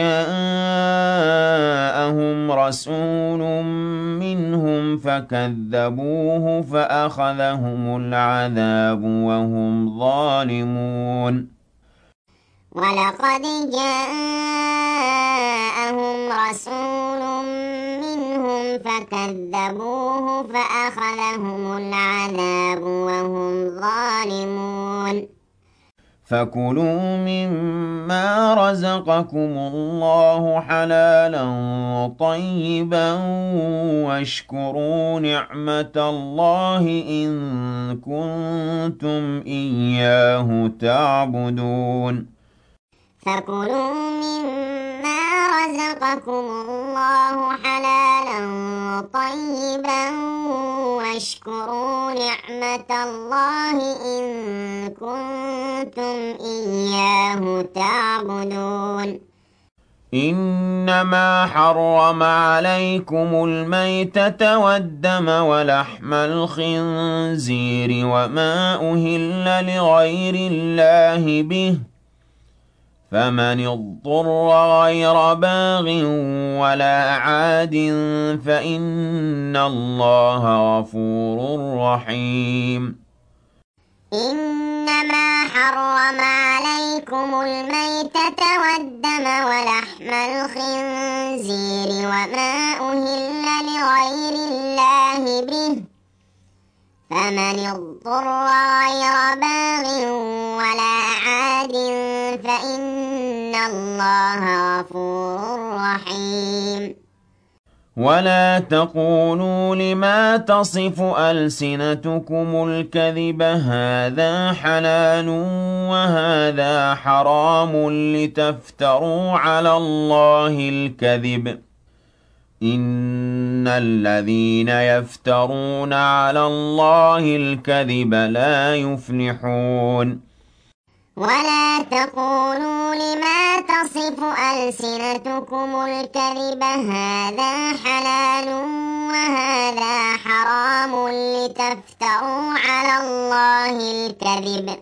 جَاءَهُمْ رَسُولٌ مِّنْهُمْ فَكَذَّبُوهُ فَأَخَذَهُمُ الْعَذَابُ وَهُمْ ظَالِمُونَ. وَلَقَدْ جَاءَهُمْ رَسُولٌ مِّنْهُمْ فَكَذَّبُوهُ فَأَخَذَهُمُ الْعَذَابُ وَهُمْ ظَالِمُونَ. فَكُلُوا مِمَّا رَزَقَكُمُ اللَّهُ حَلَالًا طَيِّبًا وَاشْكُرُوا نِعْمَتَ اللَّهِ إِن كُنتُمْ إِيَّاهُ تَعْبُدُونَ. فَكُلُوا مِمَّا رزقكم الله حلالا طيبا واشكروا نعمة الله إن كنتم إياه تعبدون إنما حرم عليكم الميتة والدم ولحم الخنزير وما أهل لغير الله به فمن اضطر غير باغ ولا عاد فإن الله غفور رحيم إنما حرم عليكم الميتة والدم ولحم الخنزير وما أهل لغير الله به فمن اضطر غير باغ ولا عاد فإن الله غفور رحيم ولا تقولوا لما تصف ألسنتكم الكذب هذا حلال وهذا حرام لتفتروا على الله الكذب إن الذين يفترون على الله الكذب لا يفلحون ولا تقولوا لما تصف ألسنتكم الكذب هذا حلال وهذا حرام لتفتروا على الله الكذب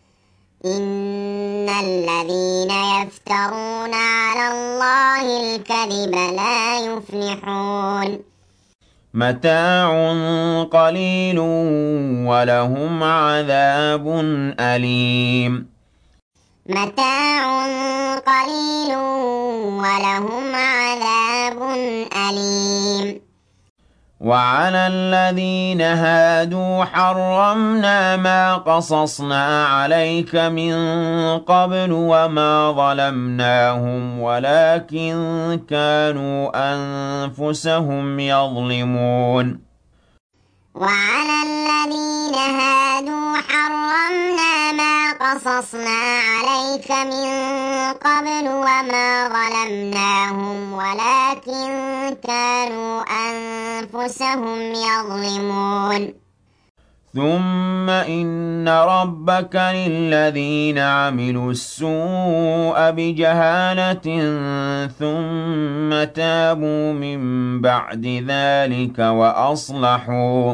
إن الذين يفترون على الله الكذب لا يفلحون متاع قليل ولهم عذاب أليم متاع قليل ولهم عذاب أليم وعلى الذين هادوا حرمنا ما قصصنا عليك من قبل وما ظلمناهم ولكن كانوا أنفسهم يظلمون وعلى الذين هادوا حرمنا ما قصصنا عليك من قبل وما ظلمناهم ولكن كانوا أنفسهم يظلمون ثم إن ربك للذين عملوا السوء بجهالة ثم تابوا من بعد ذلك وأصلحوا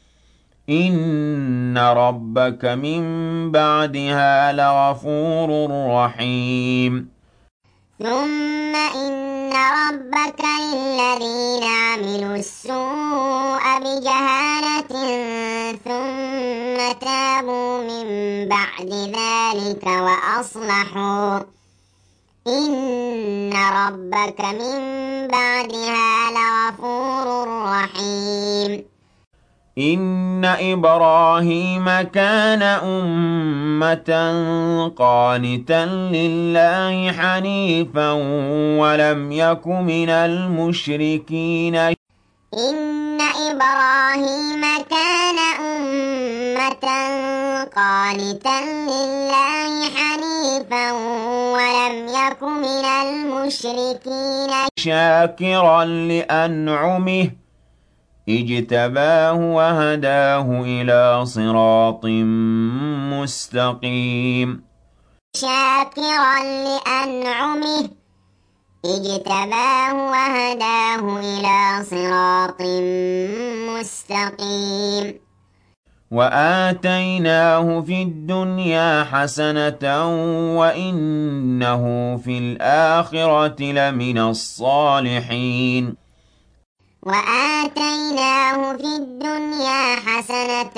إن ربك من بعدها لغفور رحيم ثم إن ربك للذين عملوا السوء بجهالة ثم تابوا من بعد ذلك وأصلحوا إن ربك من بعدها لغفور رحيم إن إبراهيم كان أمة قانتا لله حنيفا ولم يك من المشركين إن إبراهيم كان أمة قانتا لله حنيفا ولم يك من المشركين شاكرا لأنعمه اجتباه وهداه إلى صراط مستقيم شاكرا لأنعمه اجتباه وهداه إلى صراط مستقيم وآتيناه في الدنيا حسنة وإنه في الآخرة لمن الصالحين وآتيناه في الدنيا حسنة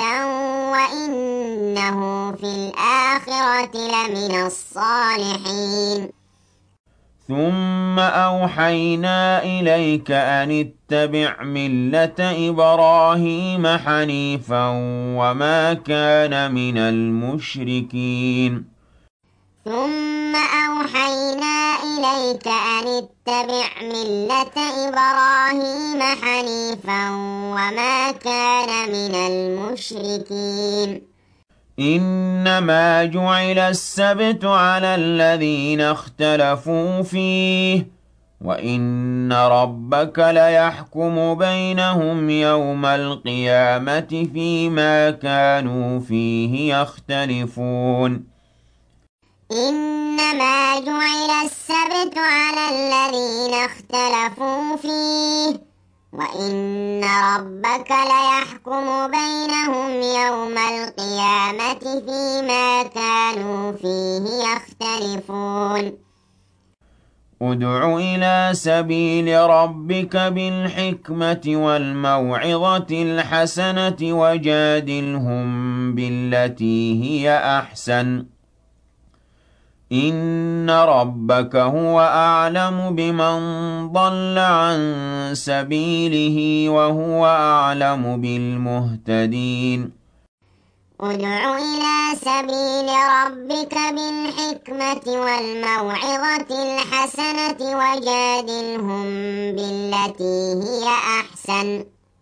وإنه في الآخرة لمن الصالحين ثم أوحينا إليك أن اتبع ملة إبراهيم حنيفا وما كان من المشركين ثم أوحينا إليك أن اتبع ملة إبراهيم حنيفا وما كان من المشركين إنما جعل السبت على الذين اختلفوا فيه وَإِنَّ رَبَّكَ لَيَحْكُمُ بَيْنَهُمْ يَوْمَ الْقِيَامَةِ فِيمَا كَانُوا فِيهِ يَخْتَلِفُونَ إنما جعل السبت على الذين اختلفوا فيه وإن ربك ليحكم بينهم يوم القيامة فيما كانوا فيه يختلفون ادْعُ إِلَى سَبِيلِ رَبِّكَ بِالْحِكْمَةِ وَالْمَوْعِظَةِ الْحَسَنَةِ وَجَادِلْهُم بِالَّتِي هِيَ أَحْسَنُ إِنَّ رَبَّكَ هُوَ أَعْلَمُ بِمَن ضَلَّ عَن سَبِيلِهِ وَهُوَ أَعْلَمُ بِالْمُهْتَدِينَ ادْعُ إِلَى سَبِيلِ رَبِّكَ بِالْحِكْمَةِ وَالْمَوْعِظَةِ الْحَسَنَةِ وَجَادِلْهُم بِالَّتِي هِيَ أَحْسَنُ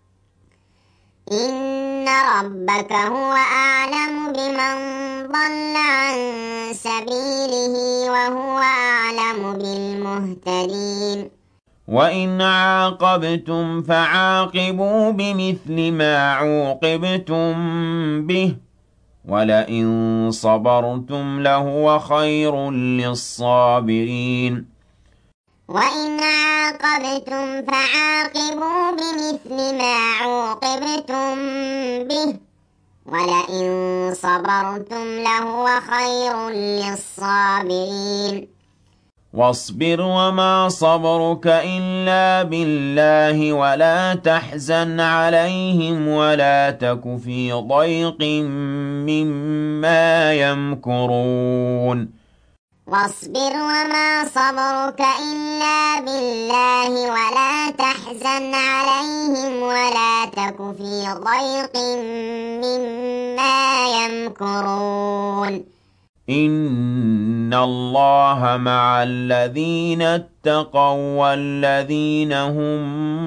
إِنَّ رَبَّكَ هُوَ أَعْلَمُ بِمَن ضَلَّ عَن سَبِيلِهِ وَهُوَ أَعْلَمُ بِالْمُهْتَدِينَ وَإِنْ عَاقَبْتُمْ فَعَاقِبُوا بِمِثْلِ مَا عُوقِبْتُم بِهِ وَلَئِن صَبَرْتُمْ لَهُوَ خَيْرٌ لِّلصَّابِرِينَ وَإِنْ عَاقَبْتُمْ فَعَاقِبُوا بِمِثْلِ مَا عُوقِبْتُم بِهِ وَلَئِن صَبَرْتُمْ لَهُوَ خَيْرٌ لِّلصَّابِرِينَ وَاصْبِرْ وَمَا صَبْرُكَ إِلَّا بِاللَّهِ وَلَا تَحْزَنْ عَلَيْهِمْ وَلَا تَكُ فِي ضَيْقٍ مِّمَّا يَمْكُرُونَ وَاصْبِرْ وَمَا صَبْرُكَ إِلَّا بِاللَّهِ وَلَا تَحْزَنْ عَلَيْهِمْ وَلَا تَكُ فِي ضَيْقٍ مِّمَّا يَمْكُرُونَ إِنَّ اللَّهَ مَعَ الَّذِينَ اتَّقَوا وَّالَّذِينَ هُم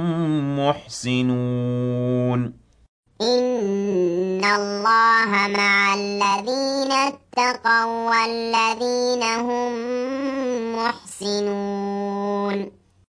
مُّحْسِنُونَ إِنَّ اللَّهَ مَعَ الَّذِينَ اتَّقَوا وَّالَّذِينَ هُم مُّحْسِنُونَ